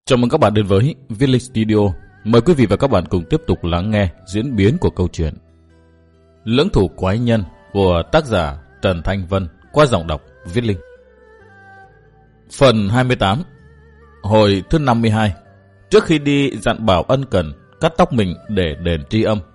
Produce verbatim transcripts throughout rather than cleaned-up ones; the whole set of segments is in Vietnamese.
Chào mừng các bạn đến với Viết Linh Studio. Mời quý vị và các bạn cùng tiếp tục lắng nghe diễn biến của câu chuyện Lưỡng thủ quái nhân của tác giả Trần Thanh Vân qua giọng đọc Viết Linh. Phần hai mươi tám. Hồi thứ năm mươi hai. Trước khi đi dặn bảo ân cần cắt tóc mình để đền tri âm.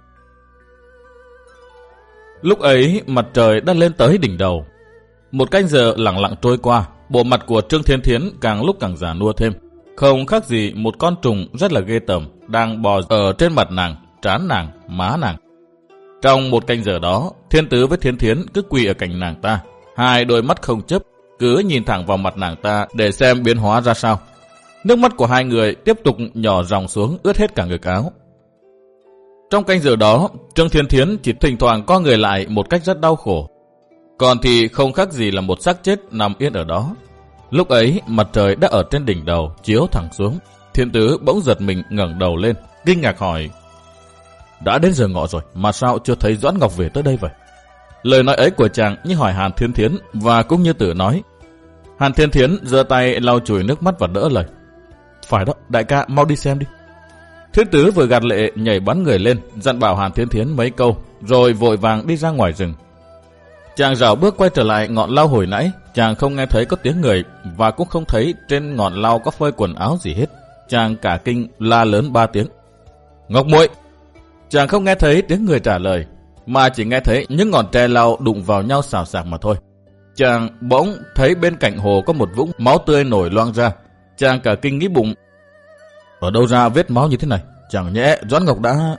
Lúc ấy mặt trời đã lên tới đỉnh đầu. Một canh giờ lặng lặng trôi qua, bộ mặt của Trương Thiên Thiến càng lúc càng già nua thêm. Không khác gì một con trùng rất là ghê tởm đang bò ở trên mặt nàng, trán nàng, má nàng. Trong một canh giờ đó, Thiên Tứ với Thiên Thiến cứ quỳ ở cạnh nàng ta, hai đôi mắt không chớp, cứ nhìn thẳng vào mặt nàng ta để xem biến hóa ra sao. Nước mắt của hai người tiếp tục nhỏ ròng xuống ướt hết cả ngực áo. Trong canh giờ đó, Trương Thiên Thiến chỉ thỉnh thoảng co người lại một cách rất đau khổ. Còn thì không khác gì là một xác chết nằm yên ở đó. Lúc ấy mặt trời đã ở trên đỉnh đầu chiếu thẳng xuống. Thiên Tứ bỗng giật mình ngẩng đầu lên, kinh ngạc hỏi: đã đến giờ ngọ rồi mà sao chưa thấy Doãn Ngọc về tới đây vậy? Lời nói ấy của chàng như hỏi Hàn Thiên Thiến và cũng như tự nói. Hàn Thiên Thiến giơ tay lau chùi nước mắt và đỡ lời: phải đó, đại ca mau đi xem đi. Thiên Tứ vừa gạt lệ nhảy bắn người lên, dặn bảo Hàn Thiên Thiến mấy câu, rồi vội vàng đi ra ngoài rừng. Chàng rảo bước quay trở lại ngọn lau hồi nãy, chàng không nghe thấy có tiếng người và cũng không thấy trên ngọn lau có phơi quần áo gì hết. Chàng cả kinh la lớn ba tiếng: Ngọc muội! Chàng không nghe thấy tiếng người trả lời, mà chỉ nghe thấy những ngọn tre lau đụng vào nhau xào xạc mà thôi. Chàng bỗng thấy bên cạnh hồ có một vũng máu tươi nổi loang ra. Chàng cả kinh nghĩ bụng: ở đâu ra vết máu như thế này? Chẳng nhẽ Doãn Ngọc đã...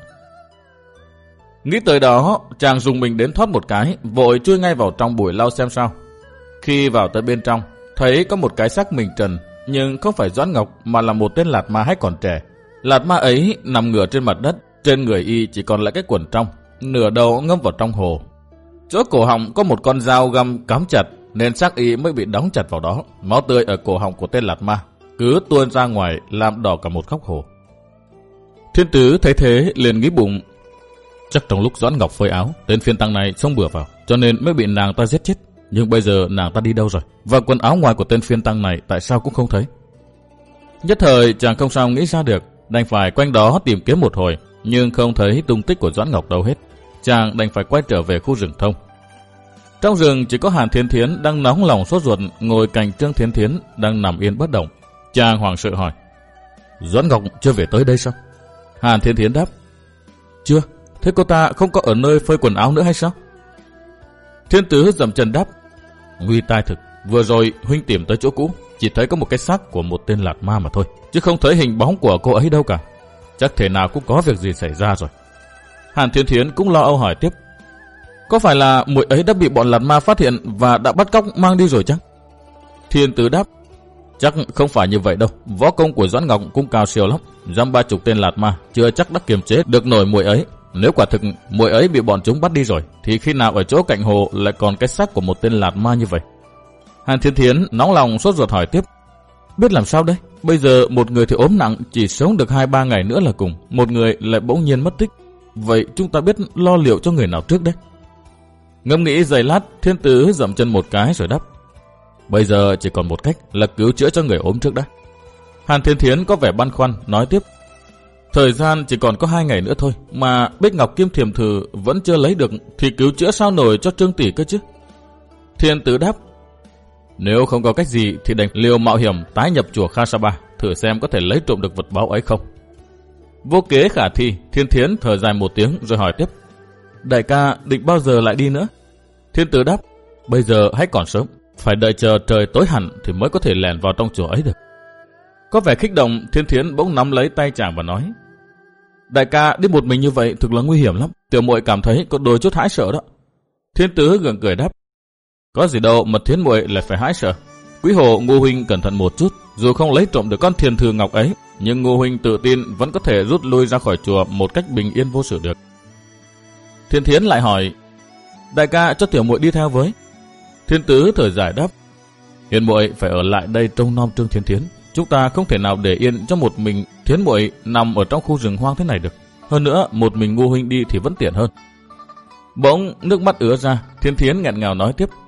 Nghĩ tới đó, chàng dùng mình đến thoát một cái, vội chui ngay vào trong bụi lau xem sao. Khi vào tới bên trong, thấy có một cái xác mình trần, nhưng không phải Doãn Ngọc mà là một tên lạt ma hay còn trẻ. Lạt ma ấy nằm ngửa trên mặt đất, trên người y chỉ còn lại cái quần trong, nửa đầu ngâm vào trong hồ. Chỗ cổ họng có một con dao găm cắm chặt, nên xác y mới bị đóng chặt vào đó. Máu tươi ở cổ họng của tên lạt ma cứ tuôn ra ngoài làm đỏ cả một góc hồ. Thiên Tứ thấy thế liền nghĩ bụng: chắc trong lúc Doãn Ngọc phơi áo, tên phiên tăng này xông bừa vào, cho nên mới bị nàng ta giết chết. Nhưng bây giờ nàng ta đi đâu rồi? Và quần áo ngoài của tên phiên tăng này tại sao cũng không thấy? Nhất thời chàng không sao nghĩ ra được, đành phải quanh đó tìm kiếm một hồi, nhưng không thấy tung tích của Doãn Ngọc đâu hết. Chàng đành phải quay trở về khu rừng thông. Trong rừng chỉ có Hàn Thiên Thiến đang nóng lòng sốt ruột ngồi cạnh Trương Thiên Thiến đang nằm yên bất động. Chàng hoảng sợ hỏi: Doãn Ngọc chưa về tới đây sao? Hàn Thiên Thiến đáp: chưa. Thế cô ta không có ở nơi phơi quần áo nữa hay sao? Thiên Tứ dậm chân đáp: nguy tai thực, vừa rồi huynh tìm tới chỗ cũ, chỉ thấy có một cái xác của một tên lạt ma mà thôi, chứ không thấy hình bóng của cô ấy đâu cả. Chắc thể nào cũng có việc gì xảy ra rồi. Hàn Thiên Thiến cũng lo âu hỏi tiếp: có phải là muội ấy đã bị bọn lạt ma phát hiện và đã bắt cóc mang đi rồi chăng? Thiên Tứ đáp: chắc không phải như vậy đâu, võ công của Doãn Ngọc cũng cao siêu lắm, dăm ba chục tên lạt ma chưa chắc đã kiềm chế được nổi muội ấy. Nếu quả thực muội ấy bị bọn chúng bắt đi rồi, thì khi nào ở chỗ cạnh hồ lại còn cái xác của một tên lạt ma như vậy? Hàn Thiên Thiến nóng lòng sốt ruột hỏi tiếp: biết làm sao đây? Bây giờ một người thì ốm nặng, chỉ sống được hai ba ngày nữa là cùng, một người lại bỗng nhiên mất tích. Vậy chúng ta biết lo liệu cho người nào trước đấy? Ngẫm nghĩ giây lát, Thiên Tứ dậm chân một cái rồi đáp: bây giờ chỉ còn một cách là cứu chữa cho người ốm trước đã. Hàn Thiên Thiến có vẻ băn khoăn nói tiếp: thời gian chỉ còn có hai ngày nữa thôi, mà Bích Ngọc Kim Thiềm Thử vẫn chưa lấy được, thì cứu chữa sao nổi cho Trương tỷ cơ chứ? Thiên Tứ đáp: nếu không có cách gì thì đành liều mạo hiểm tái nhập chùa Kha Sa Ba, thử xem có thể lấy trộm được vật báu ấy không. Vô kế khả thi, Thiên Thiến thở dài một tiếng rồi hỏi tiếp: đại ca định bao giờ lại đi nữa? Thiên Tứ đáp: bây giờ hãy còn sớm, phải đợi chờ trời tối hẳn thì mới có thể lẻn vào trong chùa ấy được. Có vẻ kích động, Thiên Thiến bỗng nắm lấy tay chàng và nói: đại ca đi một mình như vậy thực là nguy hiểm lắm, tiểu muội cảm thấy có đôi chút hãi sợ đó. Thiên Tứ gượng cười đáp: có gì đâu mà Thiến muội lại phải hãi sợ. Quý hồ Ngô huynh cẩn thận một chút, dù không lấy trộm được con Thiền Thư Ngọc ấy, nhưng Ngô huynh tự tin vẫn có thể rút lui ra khỏi chùa một cách bình yên vô sự được. Thiên Thiến lại hỏi: đại ca cho tiểu muội đi theo với. Thiên Tứ thở dài đáp: hiền muội phải ở lại đây trông nom Trương Thiên Thiến. Chúng ta không thể nào để yên cho một mình Thiến muội nằm ở trong khu rừng hoang thế này được. Hơn nữa, một mình Ngô huynh đi thì vẫn tiện hơn. Bỗng nước mắt ứa ra, Thiên Thiến nghẹn ngào nói tiếp: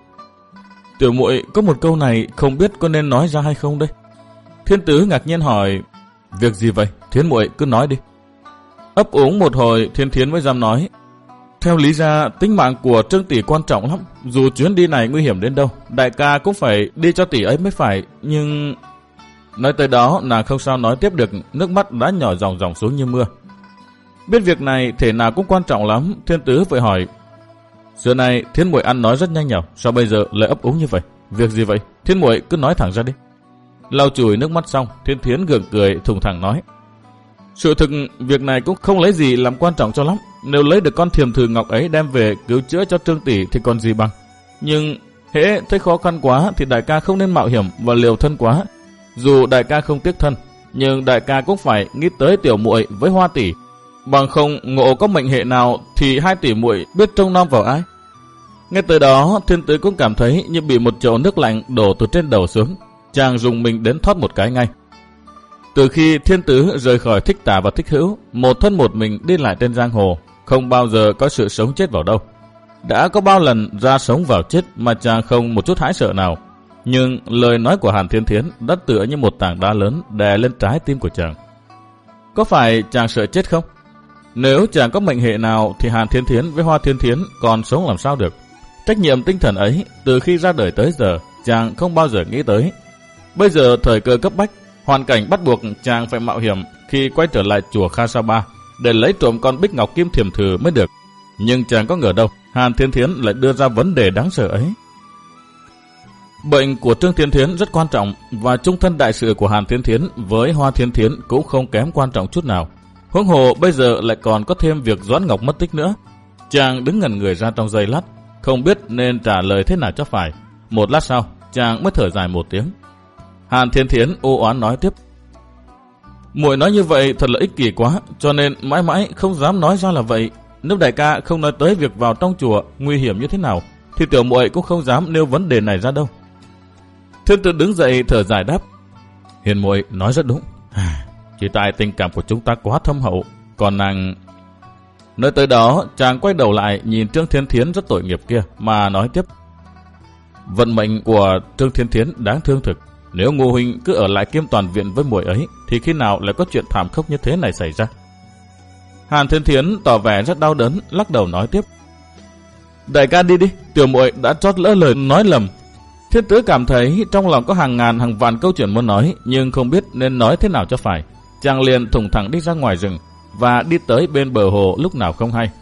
tiểu muội có một câu này không biết có nên nói ra hay không đây? Thiên Tứ ngạc nhiên hỏi: Việc gì vậy? Thiến muội cứ nói đi. Ấp úng một hồi, Thiên Thiến mới dám nói. Theo lý ra, tính mạng của Trương tỷ quan trọng lắm. Dù chuyến đi này nguy hiểm đến đâu, đại ca cũng phải đi cho tỷ ấy mới phải. Nhưng... Nói tới đó, nàng không sao nói tiếp được, nước mắt đã nhỏ ròng ròng xuống như mưa. Biết việc này thể nào cũng quan trọng lắm, Thiên Tứ vội hỏi. Xưa này Thiên muội ăn nói rất nhanh nhảu, sao bây giờ lại ấp úng như vậy? Việc gì vậy? Thiên muội cứ nói thẳng ra đi. Lau chùi nước mắt xong, Thiên Thiến gượng cười thùng thẳng nói. Sự thực việc này cũng không lấy gì làm quan trọng cho lắm. Nếu lấy được con thiềm thử ngọc ấy đem về cứu chữa cho Trương tỷ thì còn gì bằng. Nhưng hễ thấy khó khăn quá thì đại ca không nên mạo hiểm và liều thân quá. Dù đại ca không tiếc thân, nhưng đại ca cũng phải nghĩ tới tiểu muội với Hoa tỷ. Bằng không ngộ có mệnh hệ nào thì hai tỷ muội biết trông nom vào ai. Nghe tới đó, Thiên Tứ cũng cảm thấy như bị một chậu nước lạnh đổ từ trên đầu xuống. Chàng dùng mình đến thoát một cái ngay. Từ khi Thiên Tứ rời khỏi Thích Tả và Thích Hữu, một thân một mình đi lại trên giang hồ, không bao giờ có sự sống chết vào đâu. Đã có bao lần ra sống vào chết mà chàng không một chút hãi sợ nào. Nhưng lời nói của Hàn Thiên Thiến đã tựa như một tảng đá lớn đè lên trái tim của chàng. Có phải chàng sợ chết không? Nếu chàng có mệnh hệ nào thì Hàn Thiên Thiến với Hoa Thiên Thiến còn sống làm sao được? Trách nhiệm tinh thần ấy từ khi ra đời tới giờ chàng không bao giờ nghĩ tới. Bây giờ thời cơ cấp bách, hoàn cảnh bắt buộc chàng phải mạo hiểm khi quay trở lại chùa Kha Sa Ba để lấy trộm con bích ngọc kim thiềm thử mới được. Nhưng chàng có ngờ đâu Hàn Thiên Thiến lại đưa ra vấn đề đáng sợ ấy. Bệnh của Trương Thiên Thiến rất quan trọng và chung thân đại sự của Hàn Thiên Thiến với Hoa Thiên Thiến cũng không kém quan trọng chút nào. Huống hồ bây giờ lại còn có thêm việc Doãn Ngọc mất tích nữa. Chàng đứng ngẩn người ra trong giây lát, không biết nên trả lời thế nào cho phải. Một lát sau, chàng mới thở dài một tiếng. Hàn Thiên Thiến u oán nói tiếp. Muội nói như vậy thật là ích kỷ quá, cho nên mãi mãi không dám nói ra là vậy. Nếu đại ca không nói tới việc vào trong chùa nguy hiểm như thế nào, thì tiểu muội cũng không dám nêu vấn đề này ra đâu. Thiên Tử đứng dậy thở dài đáp. Hiền muội nói rất đúng. Chỉ tại tình cảm của chúng ta quá thâm hậu, còn nàng... Nói tới đó, chàng quay đầu lại nhìn Trương Thiên Thiến rất tội nghiệp kia mà nói tiếp. Vận mệnh của Trương Thiên Thiến đáng thương thực. Nếu Ngô huynh cứ ở lại Kim Toàn viện với muội ấy, thì khi nào lại có chuyện thảm khốc như thế này xảy ra? Hàn Thiên Thiến tỏ vẻ rất đau đớn, lắc đầu nói tiếp. Đại ca đi đi, tiểu muội đã trót lỡ lời nói lầm. Thiên Tử cảm thấy trong lòng có hàng ngàn hàng vạn câu chuyện muốn nói, nhưng không biết nên nói thế nào cho phải. Chàng liền thủng thẳng đi ra ngoài rừng và đi tới bên bờ hồ lúc nào không hay.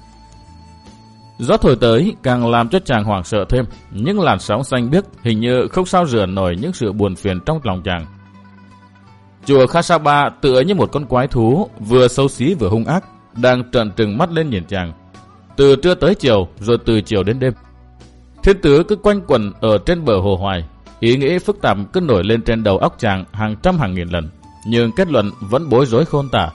Gió thổi tới càng làm cho chàng hoảng sợ thêm. Những làn sóng xanh biếc hình như không sao rửa nổi những sự buồn phiền trong lòng chàng. Chùa Kha Sa Ba tựa như một con quái thú, vừa xấu xí vừa hung ác, đang trợn trừng mắt lên nhìn chàng. Từ trưa tới chiều, rồi từ chiều đến đêm, Thiên Tử cứ quanh quẩn ở trên bờ hồ hoài. Ý nghĩ phức tạp cứ nổi lên trên đầu óc chàng hàng trăm hàng nghìn lần, nhưng kết luận vẫn bối rối khôn tả.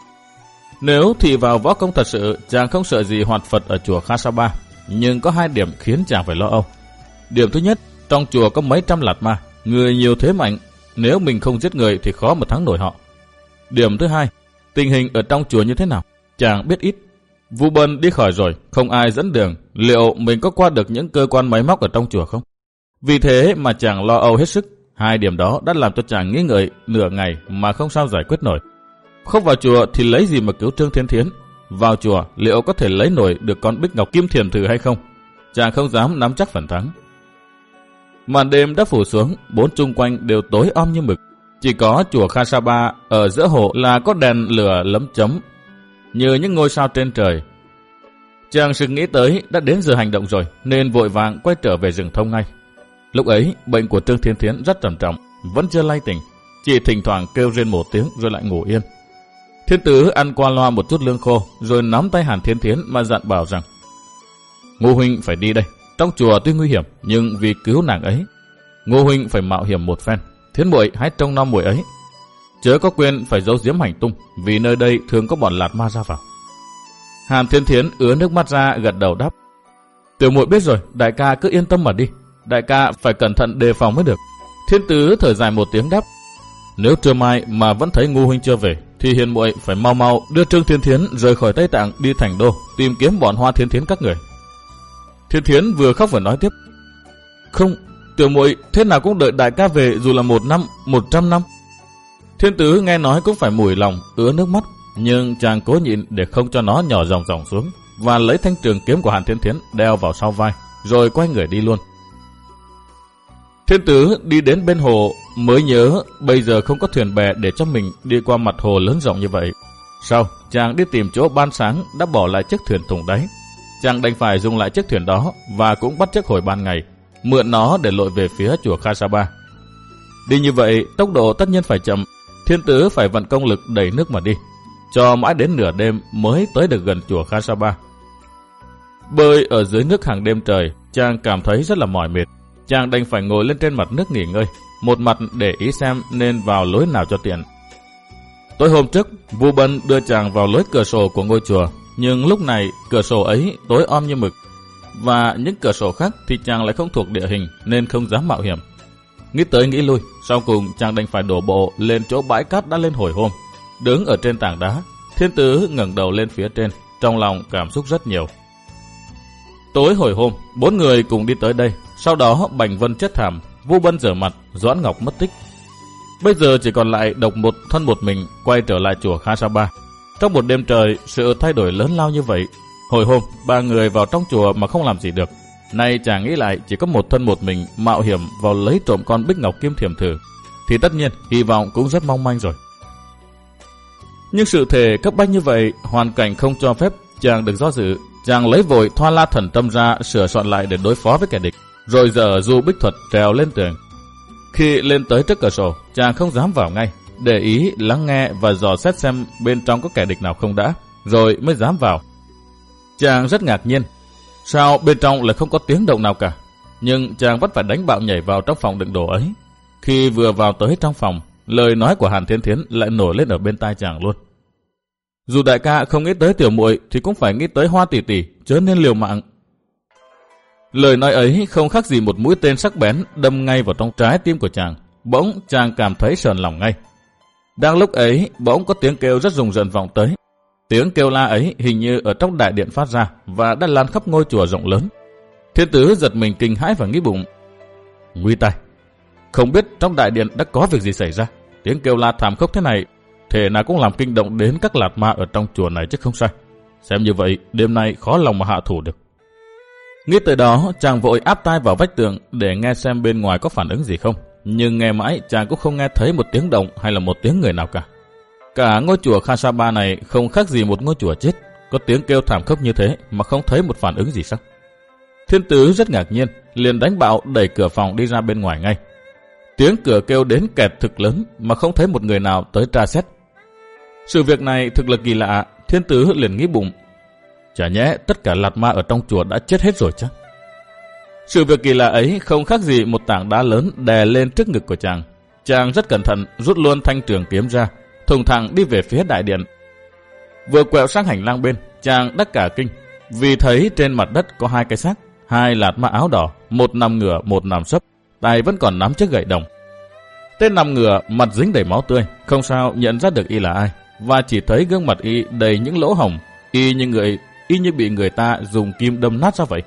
Nếu thì vào võ công thật sự, chàng không sợ gì hoạt Phật ở chùa Kha Sa Ba, nhưng có hai điểm khiến chàng phải lo âu. Điểm thứ nhất, trong chùa có mấy trăm lạt ma, người nhiều thế mạnh, nếu mình không giết người thì khó mà thắng nổi họ. Điểm thứ hai, tình hình ở trong chùa như thế nào, chàng biết ít. Vu Bân đi khỏi rồi, không ai dẫn đường, liệu mình có qua được những cơ quan máy móc ở trong chùa không? Vì thế mà chàng lo âu hết sức. Hai điểm đó đã làm cho chàng nghĩ ngợi nửa ngày mà không sao giải quyết nổi. Không vào chùa thì lấy gì mà cứu Trương Thiên Thiến? Vào chùa liệu có thể lấy nổi được con bích ngọc kim thiềm thử hay không? Chàng không dám nắm chắc phần thắng. Màn đêm đã phủ xuống, bốn chung quanh đều tối om như mực. Chỉ có chùa Kha Sa Ba ở giữa hồ là có đèn lửa lấm chấm như những ngôi sao trên trời. Chàng sực nghĩ tới đã đến giờ hành động rồi, nên vội vàng quay trở về rừng thông ngay. Lúc ấy bệnh của Trương Thiên Thiến rất trầm trọng, vẫn chưa lay tỉnh, chỉ thỉnh thoảng kêu rên một tiếng rồi lại ngủ yên. Thiên Tử ăn qua loa một chút lương khô, rồi nắm tay Hàn Thiên Thiến mà dặn bảo rằng: Ngô huynh phải đi đây. Trong chùa tuy nguy hiểm, nhưng vì cứu nàng ấy, Ngô huynh phải mạo hiểm một phen. Thiến muội hãy trông nom muội ấy, chớ có quên phải giấu giếm hành tung, vì nơi đây thường có bọn lạt ma ra vào. Hàn Thiên Thiến ứa nước mắt ra gật đầu đáp: Tiểu muội biết rồi, đại ca cứ yên tâm mà đi. Đại ca phải cẩn thận đề phòng mới được. Thiên Tử thở dài một tiếng đáp: Nếu trưa mai mà vẫn thấy Ngô huynh chưa về, thì hiền muội phải mau mau đưa Trương Thiên Thiến rời khỏi Tây Tạng đi thành đô, tìm kiếm bọn Hoa Thiên Thiến các người. Thiên Thiến vừa khóc vừa nói tiếp: Không, tiểu muội thế nào cũng đợi đại ca về, dù là một năm, một trăm năm. Thiên Tứ nghe nói cũng phải mùi lòng, ứa nước mắt, nhưng chàng cố nhịn để không cho nó nhỏ ròng ròng xuống, và lấy thanh trường kiếm của Hàn Thiên Thiến đeo vào sau vai, rồi quay người đi luôn. Thiên Tứ đi đến bên hồ mới nhớ bây giờ không có thuyền bè để cho mình đi qua mặt hồ lớn rộng như vậy. Sau, chàng đi tìm chỗ ban sáng đã bỏ lại chiếc thuyền thùng đáy. Chàng đành phải dùng lại chiếc thuyền đó và cũng bắt chiếc hồi ban ngày, mượn nó để lội về phía chùa Kha Sapa. Đi như vậy, tốc độ tất nhiên phải chậm. Thiên Tứ phải vận công lực đẩy nước mà đi, cho mãi đến nửa đêm mới tới được gần chùa Kha Sapa. Bơi ở dưới nước hàng đêm trời, chàng cảm thấy rất là mỏi mệt. Chàng đành phải ngồi lên trên mặt nước nghỉ ngơi, một mặt để ý xem nên vào lối nào cho tiện. Tối hôm trước, Vu Bân đưa chàng vào lối cửa sổ của ngôi chùa, nhưng lúc này cửa sổ ấy tối om như mực, và những cửa sổ khác thì chàng lại không thuộc địa hình nên không dám mạo hiểm. Nghĩ tới nghĩ lui, sau cùng chàng đành phải đổ bộ lên chỗ bãi cát đã lên hồi hôm. Đứng ở trên tảng đá, Thiên Tứ ngẩng đầu lên phía trên, trong lòng cảm xúc rất nhiều. Tối hồi hôm, bốn người cùng đi tới đây. Sau đó Bành Vân chết thảm, Vu Bân rửa mặt, Doãn Ngọc mất tích. Bây giờ chỉ còn lại độc một thân một mình quay trở lại chùa Kha Sapa. Trong một đêm trời, sự thay đổi lớn lao như vậy. Hồi hôm, ba người vào trong chùa mà không làm gì được. Nay chàng nghĩ lại chỉ có một thân một mình mạo hiểm vào lấy trộm con Bích Ngọc Kim Thiểm thử, thì tất nhiên hy vọng cũng rất mong manh rồi. Nhưng sự thể cấp bách như vậy, hoàn cảnh không cho phép chàng được do dự. Chàng lấy vội Thoa La Thần Tâm ra sửa soạn lại để đối phó với kẻ địch, rồi dở du bích thuật trèo lên tường. Khi lên tới trước cửa sổ, chàng không dám vào ngay, để ý lắng nghe và dò xét xem bên trong có kẻ địch nào không đã, rồi mới dám vào. Chàng rất ngạc nhiên, sao bên trong lại không có tiếng động nào cả, nhưng chàng vẫn phải đánh bạo nhảy vào trong phòng đựng đồ ấy. Khi vừa vào tới trong phòng, lời nói của Hàn Thiên Thiến lại nổi lên ở bên tai chàng luôn. Dù đại ca không nghĩ tới tiểu muội thì cũng phải nghĩ tới Hoa tỷ tỷ, chớ nên liều mạng. Lời nói ấy không khác gì một mũi tên sắc bén đâm ngay vào trong trái tim của chàng. Bỗng chàng cảm thấy sờn lòng ngay. Đang lúc ấy, bỗng có tiếng kêu rất rùng rợn vọng tới. Tiếng kêu la ấy hình như ở trong đại điện phát ra và đã lan khắp ngôi chùa rộng lớn. Thiên Tứ giật mình kinh hãi và nghĩ bụng, nguy tai, không biết trong đại điện đã có việc gì xảy ra. Tiếng kêu la thảm khốc thế này, thể nào cũng làm kinh động đến các lạt ma ở trong chùa này chứ không sai. Xem như vậy, đêm nay khó lòng mà hạ thủ được. Nghĩ tới đó, chàng vội áp tai vào vách tường để nghe xem bên ngoài có phản ứng gì không. Nhưng nghe mãi, chàng cũng không nghe thấy một tiếng động hay là một tiếng người nào cả. Cả ngôi chùa Kha Sapa này không khác gì một ngôi chùa chết, có tiếng kêu thảm khốc như thế mà không thấy một phản ứng gì sao? Thiên Tứ rất ngạc nhiên, liền đánh bạo đẩy cửa phòng đi ra bên ngoài ngay. Tiếng cửa kêu đến kẹt thực lớn mà không thấy một người nào tới tra xét. Sự việc này thực là kỳ lạ, Thiên Tứ liền nghĩ bụng, chả nhẽ tất cả lạt ma ở trong chùa đã chết hết rồi chắc? Sự việc kỳ lạ ấy không khác gì một tảng đá lớn đè lên trước ngực của chàng. Chàng rất cẩn thận rút luôn thanh trường kiếm ra, thùng thẳng đi về phía đại điện. Vừa quẹo sang hành lang bên, chàng đắc cả kinh, vì thấy trên mặt đất có hai cái xác, hai lạt ma áo đỏ, một nằm ngửa, một nằm sấp, tay vẫn còn nắm chiếc gậy đồng. Tên nằm ngửa, mặt dính đầy máu tươi, không sao nhận ra được y là ai, và chỉ thấy gương mặt y đầy những lỗ hổng, y như người, y như bị người ta dùng kim đâm nát ra vậy.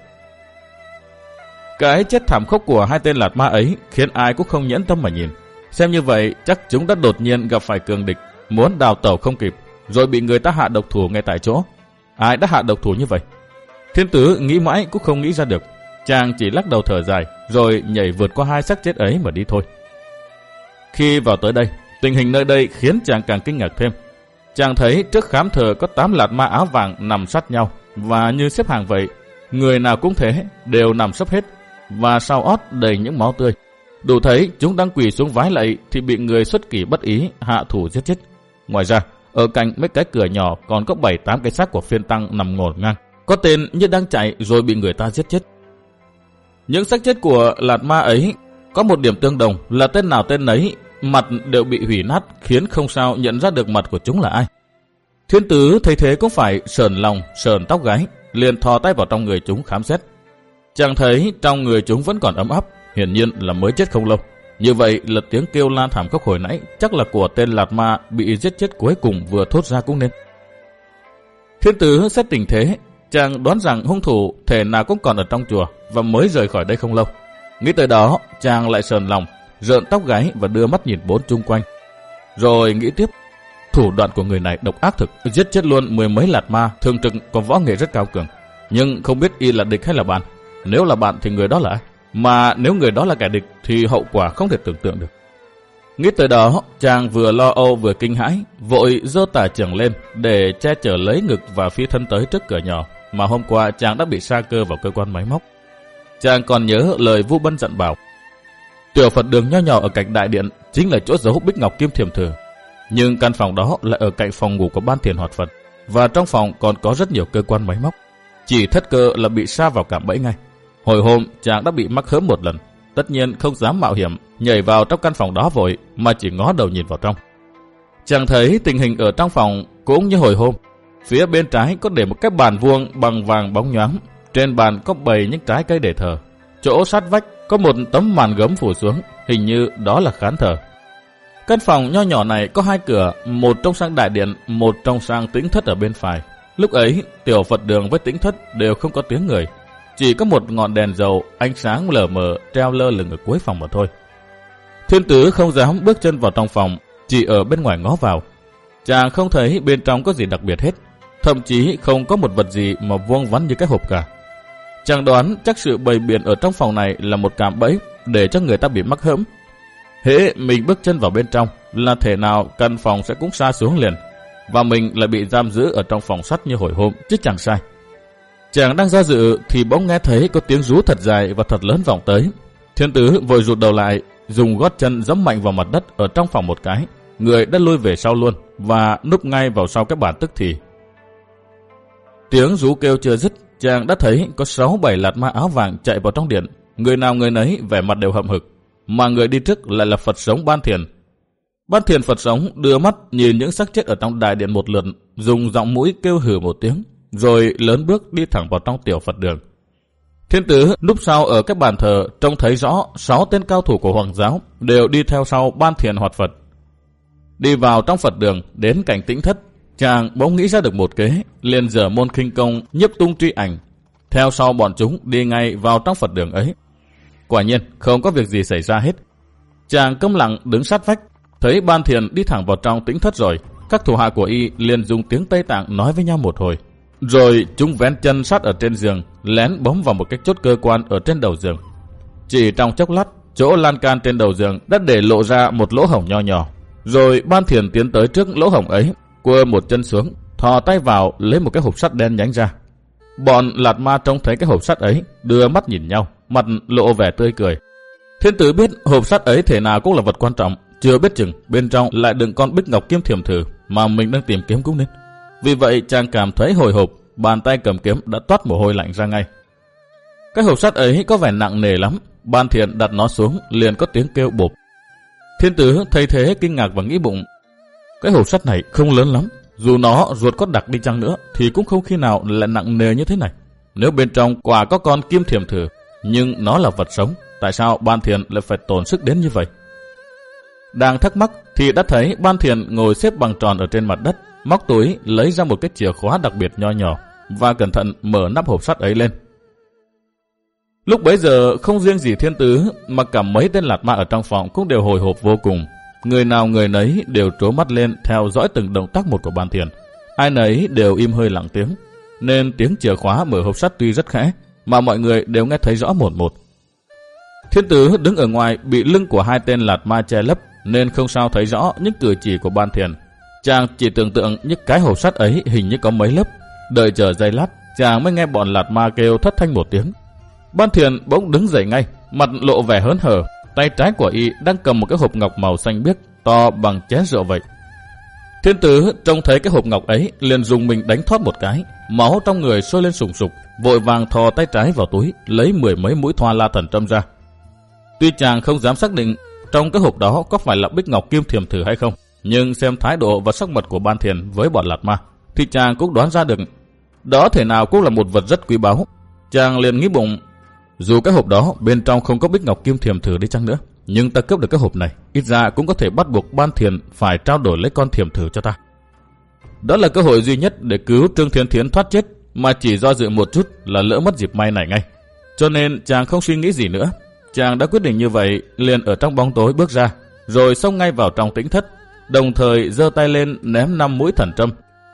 Cái chết thảm khốc của hai tên lạt ma ấy khiến ai cũng không nhẫn tâm mà nhìn. Xem như vậy, chắc chúng đã đột nhiên gặp phải cường địch, muốn đào tẩu không kịp, rồi bị người ta hạ độc thủ ngay tại chỗ. Ai đã hạ độc thủ như vậy? Thiên Tứ nghĩ mãi cũng không nghĩ ra được. Chàng chỉ lắc đầu thở dài, rồi nhảy vượt qua hai xác chết ấy mà đi thôi. Khi vào tới đây, tình hình nơi đây khiến chàng càng kinh ngạc thêm. Chàng thấy trước khám thờ có tám lạt ma áo vàng nằm sát nhau, và như xếp hàng vậy, người nào cũng thế, đều nằm sấp hết, và sau ót đầy những máu tươi. Đủ thấy chúng đang quỳ xuống vái lạy thì bị người xuất kỷ bất ý hạ thủ giết chết. Ngoài ra, ở cạnh mấy cái cửa nhỏ còn có bảy tám cái xác của phiên tăng nằm ngổn ngang, có tên như đang chạy rồi bị người ta giết chết. Những xác chết của lạt ma ấy có một điểm tương đồng là tên nào tên nấy, mặt đều bị hủy nát khiến không sao nhận ra được mặt của chúng là ai. Thiên Tứ thấy thế cũng phải sờn lòng, sờn tóc gáy, liền thò tay vào trong người chúng khám xét. Chàng thấy trong người chúng vẫn còn ấm áp, hiển nhiên là mới chết không lâu. Như vậy là tiếng kêu la thảm khốc hồi nãy chắc là của tên lạt ma bị giết chết cuối cùng vừa thốt ra cũng nên. Thiên Tứ xét tình thế, chàng đoán rằng hung thủ thể nào cũng còn ở trong chùa và mới rời khỏi đây không lâu. Nghĩ tới đó, chàng lại sờn lòng, rợn tóc gáy và đưa mắt nhìn bốn chung quanh. Rồi nghĩ tiếp, thủ đoạn của người này độc ác thực, giết chết luôn mười mấy lạt ma thường trực có võ nghệ rất cao cường. Nhưng không biết y là địch hay là bạn. Nếu là bạn thì người đó là ai? Mà nếu người đó là kẻ địch thì hậu quả không thể tưởng tượng được. Nghĩ tới đó, chàng vừa lo âu vừa kinh hãi, vội giơ tà chưởng lên để che chở lấy ngực và phi thân tới trước cửa nhỏ mà hôm qua chàng đã bị sa cơ vào cơ quan máy móc. Chàng còn nhớ lời Vu Bân dặn bảo, tiểu Phật đường nho nhỏ ở cạnh đại điện chính là chỗ giấu bích ngọc kim thiềm thử. Nhưng căn phòng đó lại ở cạnh phòng ngủ của Ban Thiền Hoạt Phật, và trong phòng còn có rất nhiều cơ quan máy móc. Chỉ thất cơ là bị sa vào cạm bẫy ngay. Hồi hôm chàng đã bị mắc hớm một lần, tất nhiên không dám mạo hiểm nhảy vào trong căn phòng đó vội, mà chỉ ngó đầu nhìn vào trong. Chàng thấy tình hình ở trong phòng cũng như hồi hôm. Phía bên trái có để một cái bàn vuông bằng vàng bóng nhoáng, trên bàn có bày những trái cây để thờ. Chỗ sát vách có một tấm màn gấm phủ xuống, hình như đó là khán thờ. Căn phòng nho nhỏ này có hai cửa, một trông sang đại điện, một trông sang tĩnh thất ở bên phải. Lúc ấy, tiểu Phật đường với tĩnh thất đều không có tiếng người, chỉ có một ngọn đèn dầu ánh sáng lờ mờ treo lơ lửng ở cuối phòng mà thôi. Thiên Tứ không dám bước chân vào trong phòng, chỉ ở bên ngoài ngó vào. Chàng không thấy bên trong có gì đặc biệt hết, thậm chí không có một vật gì mà vuông vắn như cái hộp cả. Chàng đoán chắc sự bày biện ở trong phòng này là một cạm bẫy để cho người ta bị mắc hỡm. Hễ mình bước chân vào bên trong là thể nào căn phòng sẽ cũng sa xuống liền, và mình lại bị giam giữ ở trong phòng sắt như hồi hôm, chứ chẳng sai. Chàng đang do dự thì bỗng nghe thấy có tiếng rú thật dài và thật lớn vọng tới. Thiên Tứ vội rụt đầu lại, dùng gót chân giẫm mạnh vào mặt đất ở trong phòng một cái, người đã lui về sau luôn và núp ngay vào sau cái bàn tức thì. Tiếng rú kêu chưa dứt, chàng đã thấy có sáu bảy lạt ma áo vàng chạy vào trong điện, người nào người nấy vẻ mặt đều hậm hực, mà người đi trước lại là Phật sống Ban Thiền. Ban Thiền Phật sống đưa mắt nhìn những xác chết ở trong đại điện một lượt, dùng giọng mũi kêu hừ một tiếng, rồi lớn bước đi thẳng vào trong tiểu Phật đường. Thiên Tứ núp sau ở cái bàn thờ, trông thấy rõ sáu tên cao thủ của Hoàng giáo đều đi theo sau Ban Thiền Hoạt Phật. Đi vào trong Phật đường, đến cảnh tĩnh thất, chàng bỗng nghĩ ra được một kế, liền dở môn khinh công nhiếp tung truy ảnh, theo sau bọn chúng đi ngay vào trong Phật đường ấy. Quả nhiên không có việc gì xảy ra hết. Chàng câm lặng đứng sát vách, thấy Ban Thiền đi thẳng vào trong tĩnh thất rồi, các thủ hạ của y liền dùng tiếng Tây Tạng nói với nhau một hồi, rồi chúng vén chân sát ở trên giường, lén bấm vào một cái chốt cơ quan ở trên đầu giường. Chỉ trong chốc lát, chỗ lan can trên đầu giường đã để lộ ra một lỗ hổng nho nhỏ, rồi Ban Thiền tiến tới trước lỗ hổng ấy, quơ một chân xuống, thò tay vào lấy một cái hộp sắt đen nhánh ra. Bọn lạt ma trông thấy cái hộp sắt ấy, đưa mắt nhìn nhau, mặt lộ vẻ tươi cười. Thiên Tử biết hộp sắt ấy thể nào cũng là vật quan trọng, chưa biết chừng bên trong lại đựng con bích ngọc kim thiềm thử mà mình đang tìm kiếm cũng nên. Vì vậy chàng cảm thấy hồi hộp, bàn tay cầm kiếm đã toát mồ hôi lạnh ra ngay. Cái hộp sắt ấy có vẻ nặng nề lắm, Ban Thiền đặt nó xuống liền có tiếng kêu bộp. Thiên Tử thấy thế kinh ngạc và nghĩ bụng, cái hộp sắt này không lớn lắm, dù nó ruột có đặc đi chăng nữa thì cũng không khi nào lại nặng nề như thế này. Nếu bên trong quả có con kim thiềm thử, nhưng nó là vật sống, tại sao Ban Thiền lại phải tốn sức đến như vậy? Đang thắc mắc thì đã thấy Ban Thiền ngồi xếp bằng tròn ở trên mặt đất, móc túi lấy ra một cái chìa khóa đặc biệt nho nhỏ và cẩn thận mở nắp hộp sắt ấy lên. Lúc bấy giờ không riêng gì Thiên Tứ mà cả mấy tên lạt ma ở trong phòng cũng đều hồi hộp vô cùng. Người nào người nấy đều trố mắt lên theo dõi từng động tác một của Ban Thiền. Ai nấy đều im hơi lặng tiếng, nên tiếng chìa khóa mở hộp sắt tuy rất khẽ mà mọi người đều nghe thấy rõ một một. Thiên Tứ đứng ở ngoài bị lưng của hai tên lạt ma che lấp nên không sao thấy rõ những cử chỉ của Ban Thiền. Chàng chỉ tưởng tượng những cái hộp sắt ấy hình như có mấy lớp. Đợi chờ giây lát, chàng mới nghe bọn lạt ma kêu thất thanh một tiếng. Ban Thiền bỗng đứng dậy ngay, mặt lộ vẻ hớn hở, tay trái của y đang cầm một cái hộp ngọc màu xanh biếc to bằng chén rượu vậy. Thiên Tứ trông thấy cái hộp ngọc ấy liền dùng mình đánh thoát một cái, máu trong người sôi lên sùng sục, vội vàng thò tay trái vào túi lấy mười mấy mũi thoa la thần châm ra. Tuy chàng không dám xác định trong cái hộp đó có phải là bích ngọc kim thiềm thử hay không, nhưng xem thái độ và sắc mặt của Ban Thiền với bọn lạt ma thì chàng cũng đoán ra được đó thể nào cũng là một vật rất quý báu. Chàng liền nghĩ bụng, dù cái hộp đó bên trong không có bích ngọc kim thiềm thử đi chăng nữa, nhưng ta cướp được cái hộp này, ít ra cũng có thể bắt buộc Ban Thiền phải trao đổi lấy con thiềm thử cho ta. Đó là cơ hội duy nhất để cứu Trương Thiên Thiến thoát chết, mà chỉ do dự một chút là lỡ mất dịp may này ngay. Cho nên chàng không suy nghĩ gì nữa, chàng đã quyết định như vậy, liền ở trong bóng tối bước ra, rồi xông ngay vào trong tĩnh thất. đồng thời giơ tay lên ném năm mũi thần trâm.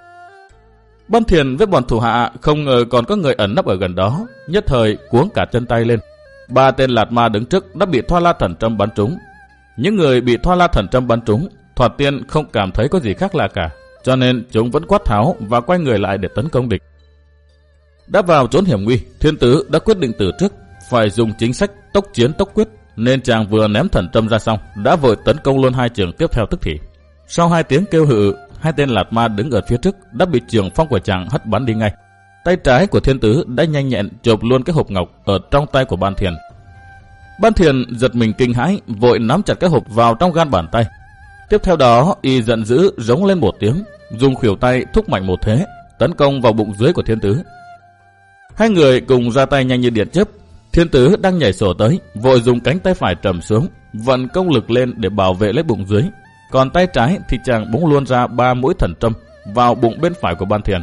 Ban Thiền với bọn thủ hạ không ngờ còn có người ẩn nấp ở gần đó, nhất thời cuống cả chân tay lên. Ba tên Lạt Ma đứng trước đã bị Thoa La thần trâm bắn trúng. Những người bị Thoa La thần trâm bắn trúng, thoạt tiên không cảm thấy có gì khác lạ cả, cho nên chúng vẫn quát tháo và quay người lại để tấn công địch. Đã vào chốn hiểm nguy, Thiên Tứ đã quyết định từ trước phải dùng chính sách tốc chiến tốc quyết, nên chàng vừa ném thần trâm ra xong đã vội tấn công luôn hai trường tiếp theo tức thì. Sau hai tiếng kêu hự, hai tên Lạt Ma đứng ở phía trước đã bị trường phong của chàng hất bắn đi ngay. Tay trái của Thiên Tứ đã nhanh nhẹn chộp luôn cái hộp ngọc ở trong tay của Ban Thiền. Ban Thiền giật mình kinh hãi, vội nắm chặt cái hộp vào trong gan bàn tay. Tiếp theo đó, y giận dữ rống lên một tiếng, dùng khuỷu tay thúc mạnh một thế, tấn công vào bụng dưới của Thiên Tứ. Hai người cùng ra tay nhanh như điện chớp. Thiên Tứ đang nhảy sổ tới, vội dùng cánh tay phải trầm xuống, vận công lực lên để bảo vệ lấy bụng dưới. Còn tay trái thì chàng búng luôn ra ba mũi thần trâm vào bụng bên phải của Ban Thiền.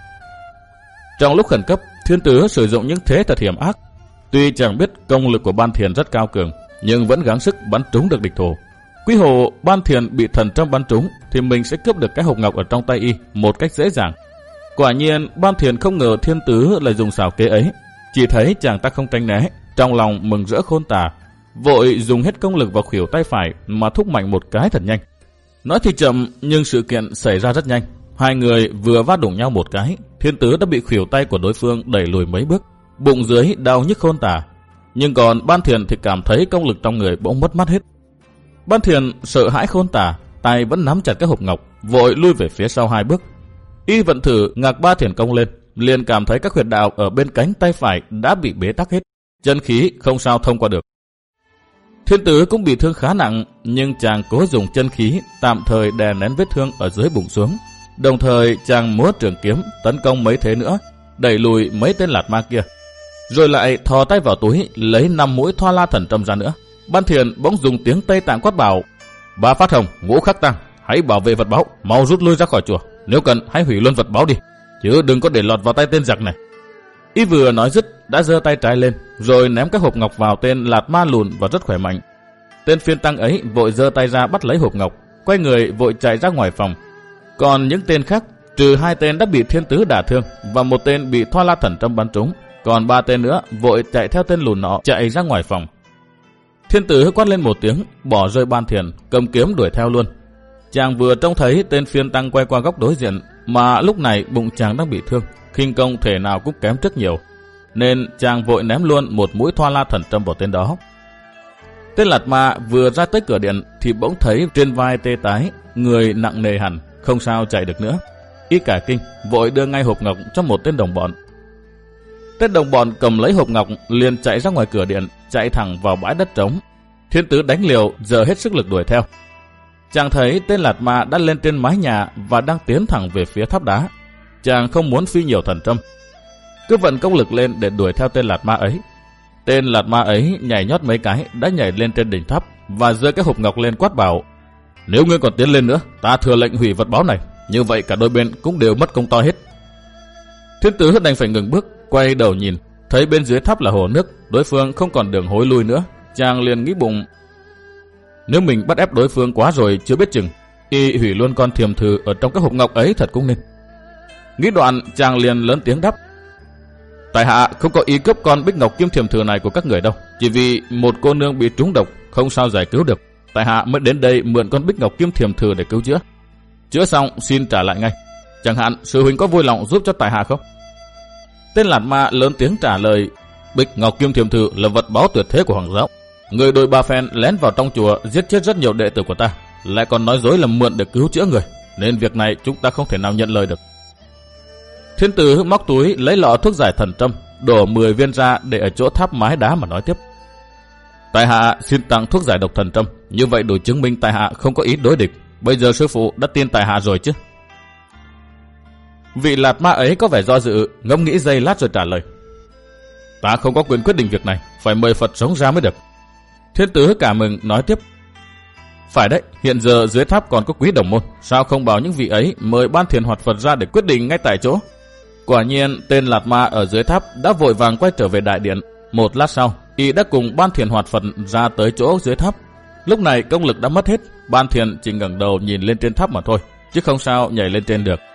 Trong lúc khẩn cấp, Thiên Tứ sử dụng những thế thật hiểm ác. Tuy chàng biết công lực của Ban Thiền rất cao cường, nhưng vẫn gắng sức bắn trúng được địch thủ. Quý hồ Ban Thiền bị thần trâm bắn trúng thì mình sẽ cướp được cái hộp ngọc ở trong tay y một cách dễ dàng. Quả nhiên Ban Thiền không ngờ Thiên Tứ lại dùng xảo kế ấy. Chỉ thấy chàng ta không tránh né, trong lòng mừng rỡ khôn tả, vội dùng hết công lực vào khuỷu tay phải mà thúc mạnh một cái thật nhanh. Nói thì chậm, nhưng sự kiện xảy ra rất nhanh. Hai người vừa va đụng nhau một cái, Thiên Tứ đã bị khuỷu tay của đối phương đẩy lùi mấy bước, bụng dưới đau nhức khôn tả. Nhưng còn Ban Thiền thì cảm thấy công lực trong người bỗng mất mất hết. Ban Thiền sợ hãi khôn tả, tay vẫn nắm chặt cái hộp ngọc, vội lui về phía sau hai bước. Y vận thử ngạc ba thiền công lên, liền cảm thấy các huyệt đạo ở bên cánh tay phải đã bị bế tắc hết, chân khí không sao thông qua được. Thiên Tứ cũng bị thương khá nặng, nhưng chàng cố dùng chân khí tạm thời đè nén vết thương ở dưới bụng xuống. Đồng thời chàng múa trường kiếm tấn công mấy thế nữa, đẩy lùi mấy tên Lạt Ma kia. Rồi lại thò tay vào túi lấy năm mũi Thoa La thần trâm ra nữa. Ban Thiền bỗng dùng tiếng Tây Tạng quát bảo: Ba Phát Hồng, Ngũ Khắc Tăng, hãy bảo vệ vật báu, mau rút lui ra khỏi chùa. Nếu cần hãy hủy luôn vật báu đi, chứ đừng có để lọt vào tay tên giặc này. Y vừa nói dứt đã giơ tay trái lên, rồi ném cái hộp ngọc vào tên Lạt Ma lùn và rất khỏe mạnh. Tên phiên tăng ấy vội giơ tay ra bắt lấy hộp ngọc, quay người vội chạy ra ngoài phòng. Còn những tên khác, trừ hai tên đã bị Thiên Tứ đả thương và một tên bị Thoa La thần trâm bắn trúng, còn ba tên nữa vội chạy theo tên lùn nọ chạy ra ngoài phòng. Thiên Tứ quát lên một tiếng, bỏ rơi Ban Thiền, cầm kiếm đuổi theo luôn. Chàng vừa trông thấy tên phiên tăng quay qua góc đối diện, mà lúc này bụng chàng đang bị thương, khinh công thể nào cũng kém rất nhiều, nên chàng vội ném luôn một mũi Thoa La thần trâm vào tên đó. Tên Lạt Ma vừa ra tới cửa điện thì bỗng thấy trên vai tê tái, người nặng nề hẳn, không sao chạy được nữa. Y cả kinh, vội đưa ngay hộp ngọc cho một tên đồng bọn. Tên đồng bọn cầm lấy hộp ngọc liền chạy ra ngoài cửa điện, chạy thẳng vào bãi đất trống. Thiên Tứ đánh liều, giờ hết sức lực đuổi theo. Chàng thấy tên Lạt Ma đã lên trên mái nhà và đang tiến thẳng về phía tháp đá. Chàng không muốn phi nhiều thần trâm, cứ vận công lực lên để đuổi theo tên Lạt Ma ấy. Tên Lạt Ma ấy nhảy nhót mấy cái đã nhảy lên trên đỉnh tháp và giơ cái hộp ngọc lên quát bảo: Nếu ngươi còn tiến lên nữa, ta thừa lệnh hủy vật báo này, như vậy cả đôi bên cũng đều mất công to hết. Thiên Tứ đành phải ngừng bước, quay đầu nhìn, thấy bên dưới tháp là hồ nước, đối phương không còn đường hối lui nữa. Chàng liền nghĩ bụng, nếu mình bắt ép đối phương quá rồi chưa biết chừng, y hủy luôn con thiềm thử ở trong cái hộp ngọc ấy thật cũng nên. Nghĩ đoạn, chàng liền lớn tiếng đáp: Tại hạ không có ý cướp con bích ngọc kim thiềm thử này của các người đâu, chỉ vì một cô nương bị trúng độc không sao giải cứu được, tại hạ mới đến đây mượn con bích ngọc kim thiềm thử để cứu chữa. Chữa xong xin trả lại ngay. Chẳng hạn sư huynh có vui lòng giúp cho tại hạ không? Tên Lạt Ma lớn tiếng trả lời: Bích ngọc kim thiềm thử là vật báu tuyệt thế của Hoàng giáo. Người đội ba phen lén vào trong chùa giết chết rất nhiều đệ tử của ta, lại còn nói dối là mượn để cứu chữa người, nên việc này chúng ta không thể nào nhận lời được. Thiên Tứ móc túi lấy lọ thuốc giải thần trâm, đổ mười viên ra để ở chỗ tháp mái đá mà nói tiếp: Tại hạ xin tặng thuốc giải độc thần trâm, như vậy đủ chứng minh tại hạ không có ý đối địch. Bây giờ sư phụ đã tin tại hạ rồi chứ? Vị Lạt Ma ấy có vẻ do dự, ngẫm nghĩ giây lát rồi trả lời: Ta không có quyền quyết định việc này, phải mời Phật sống ra mới được. Thiên Tứ cảm mừng nói tiếp: Phải đấy, hiện giờ dưới tháp còn có quý đồng môn, sao không bảo những vị ấy mời Ban Thiền Hoạt Phật ra để quyết định ngay tại chỗ? Quả nhiên tên Lạt Ma ở dưới tháp đã vội vàng quay trở về đại điện. Một lát sau, y đã cùng Ban Thiền Hoạt Phật ra tới chỗ dưới tháp. Lúc này công lực đã mất hết, Ban Thiền chỉ ngẩng đầu nhìn lên trên tháp mà thôi, chứ không sao nhảy lên trên được.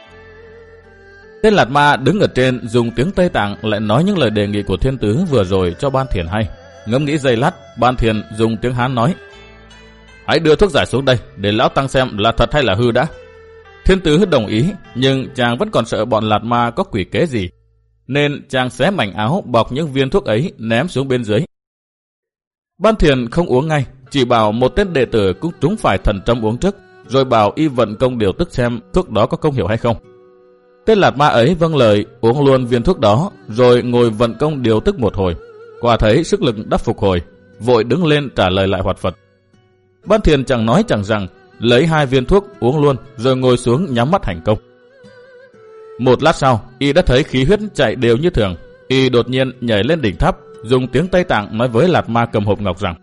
Tên Lạt Ma đứng ở trên dùng tiếng Tây Tạng lại nói những lời đề nghị của Thiên Tứ vừa rồi cho Ban Thiền hay. Ngẫm nghĩ giây lát, Ban Thiền dùng tiếng Hán nói: hãy đưa thuốc giải xuống đây để lão tăng xem là thật hay là hư đã. Thiên Tứ đồng ý, nhưng chàng vẫn còn sợ bọn Lạt Ma có quỷ kế gì, nên chàng xé mảnh áo bọc những viên thuốc ấy ném xuống bên dưới. Ban Thiền không uống ngay, chỉ bảo một tên đệ tử cũng trúng phải thần trâm uống trước, rồi bảo y vận công điều tức xem thuốc đó có công hiệu hay không. Tên Lạt Ma ấy vâng lời uống luôn viên thuốc đó, rồi ngồi vận công điều tức một hồi. Quả thấy sức lực đã phục hồi, vội đứng lên trả lời lại hoạt Phật. Ban Thiền chẳng nói chẳng rằng, lấy hai viên thuốc uống luôn, rồi ngồi xuống nhắm mắt hành công. Một lát sau, y đã thấy khí huyết chạy đều như thường. Y đột nhiên nhảy lên đỉnh tháp, dùng tiếng Tây Tạng nói với Lạt Ma cầm hộp ngọc rằng: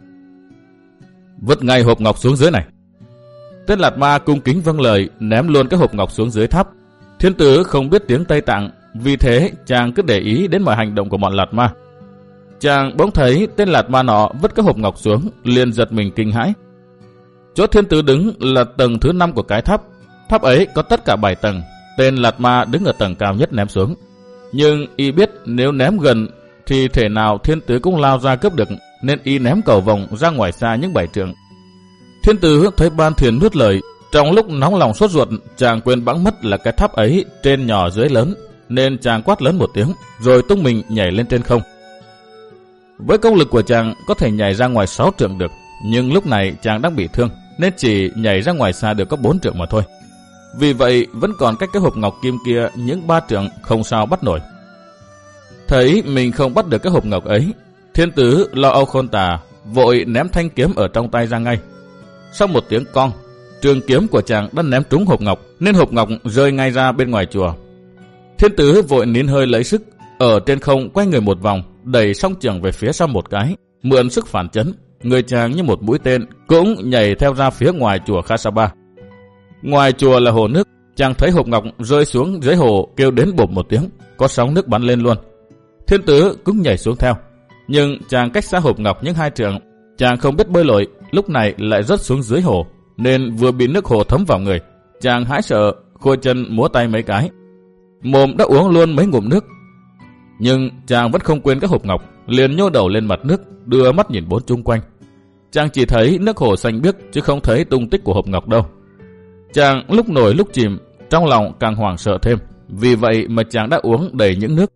vứt ngay hộp ngọc xuống dưới này. Tên Lạt Ma cung kính vâng lời, ném luôn cái hộp ngọc xuống dưới tháp. Thiên Tứ không biết tiếng Tây Tạng, vì thế chàng cứ để ý đến mọi hành động của bọn Lạt Ma. Chàng bỗng thấy tên Lạt Ma nọ vứt cái hộp ngọc xuống, liền giật mình kinh hãi. Chỗ Thiên Tứ đứng là tầng thứ năm của cái tháp. Tháp ấy có tất cả bảy tầng. Tên Lạt Ma đứng ở tầng cao nhất ném xuống. Nhưng y biết nếu ném gần thì thể nào Thiên Tứ cũng lao ra cướp được, nên y ném cầu vòng ra ngoài xa những bảy trượng. Thiên Tứ thấy Ban Thiền nuốt lời, trong lúc nóng lòng sốt ruột, chàng quên bẵng mất là cái tháp ấy trên nhỏ dưới lớn, nên chàng quát lớn một tiếng, rồi tung mình nhảy lên trên không. Với công lực của chàng có thể nhảy ra ngoài sáu trượng được, nhưng lúc này chàng đang bị thương, nên chỉ nhảy ra ngoài xa được có bốn trượng mà thôi. Vì vậy vẫn còn cách cái hộp ngọc kim kia những ba trượng, không sao bắt nổi. Thấy mình không bắt được cái hộp ngọc ấy, Thiên Tứ lo âu khôn tả, vội ném thanh kiếm ở trong tay ra ngay. Sau một tiếng cong, trường kiếm của chàng đã ném trúng hộp ngọc, nên hộp ngọc rơi ngay ra bên ngoài chùa. Thiên Tứ vội nín hơi lấy sức, ở trên không quay người một vòng, đẩy song trường về phía sau một cái, mượn sức phản chấn, người chàng như một mũi tên cũng nhảy theo ra phía ngoài chùa Khasapa. Ngoài chùa là hồ nước, chàng thấy hộp ngọc rơi xuống dưới hồ, kêu đến bộp một tiếng, có sóng nước bắn lên luôn. Thiên Tứ cũng nhảy xuống theo, nhưng chàng cách xa hộp ngọc những hai trượng. Chàng không biết bơi lội, lúc này lại rớt xuống dưới hồ, nên vừa bị nước hồ thấm vào người. Chàng hãi sợ, khôi chân múa tay mấy cái, mồm đã uống luôn mấy ngụm nước. Nhưng chàng vẫn không quên cái hộp ngọc, liền nhô đầu lên mặt nước, đưa mắt nhìn bốn chung quanh. Chàng chỉ thấy nước hồ xanh biếc, chứ không thấy tung tích của hộp ngọc đâu. Chàng lúc nổi lúc chìm, trong lòng càng hoảng sợ thêm, vì vậy mà chàng đã uống đầy những nước.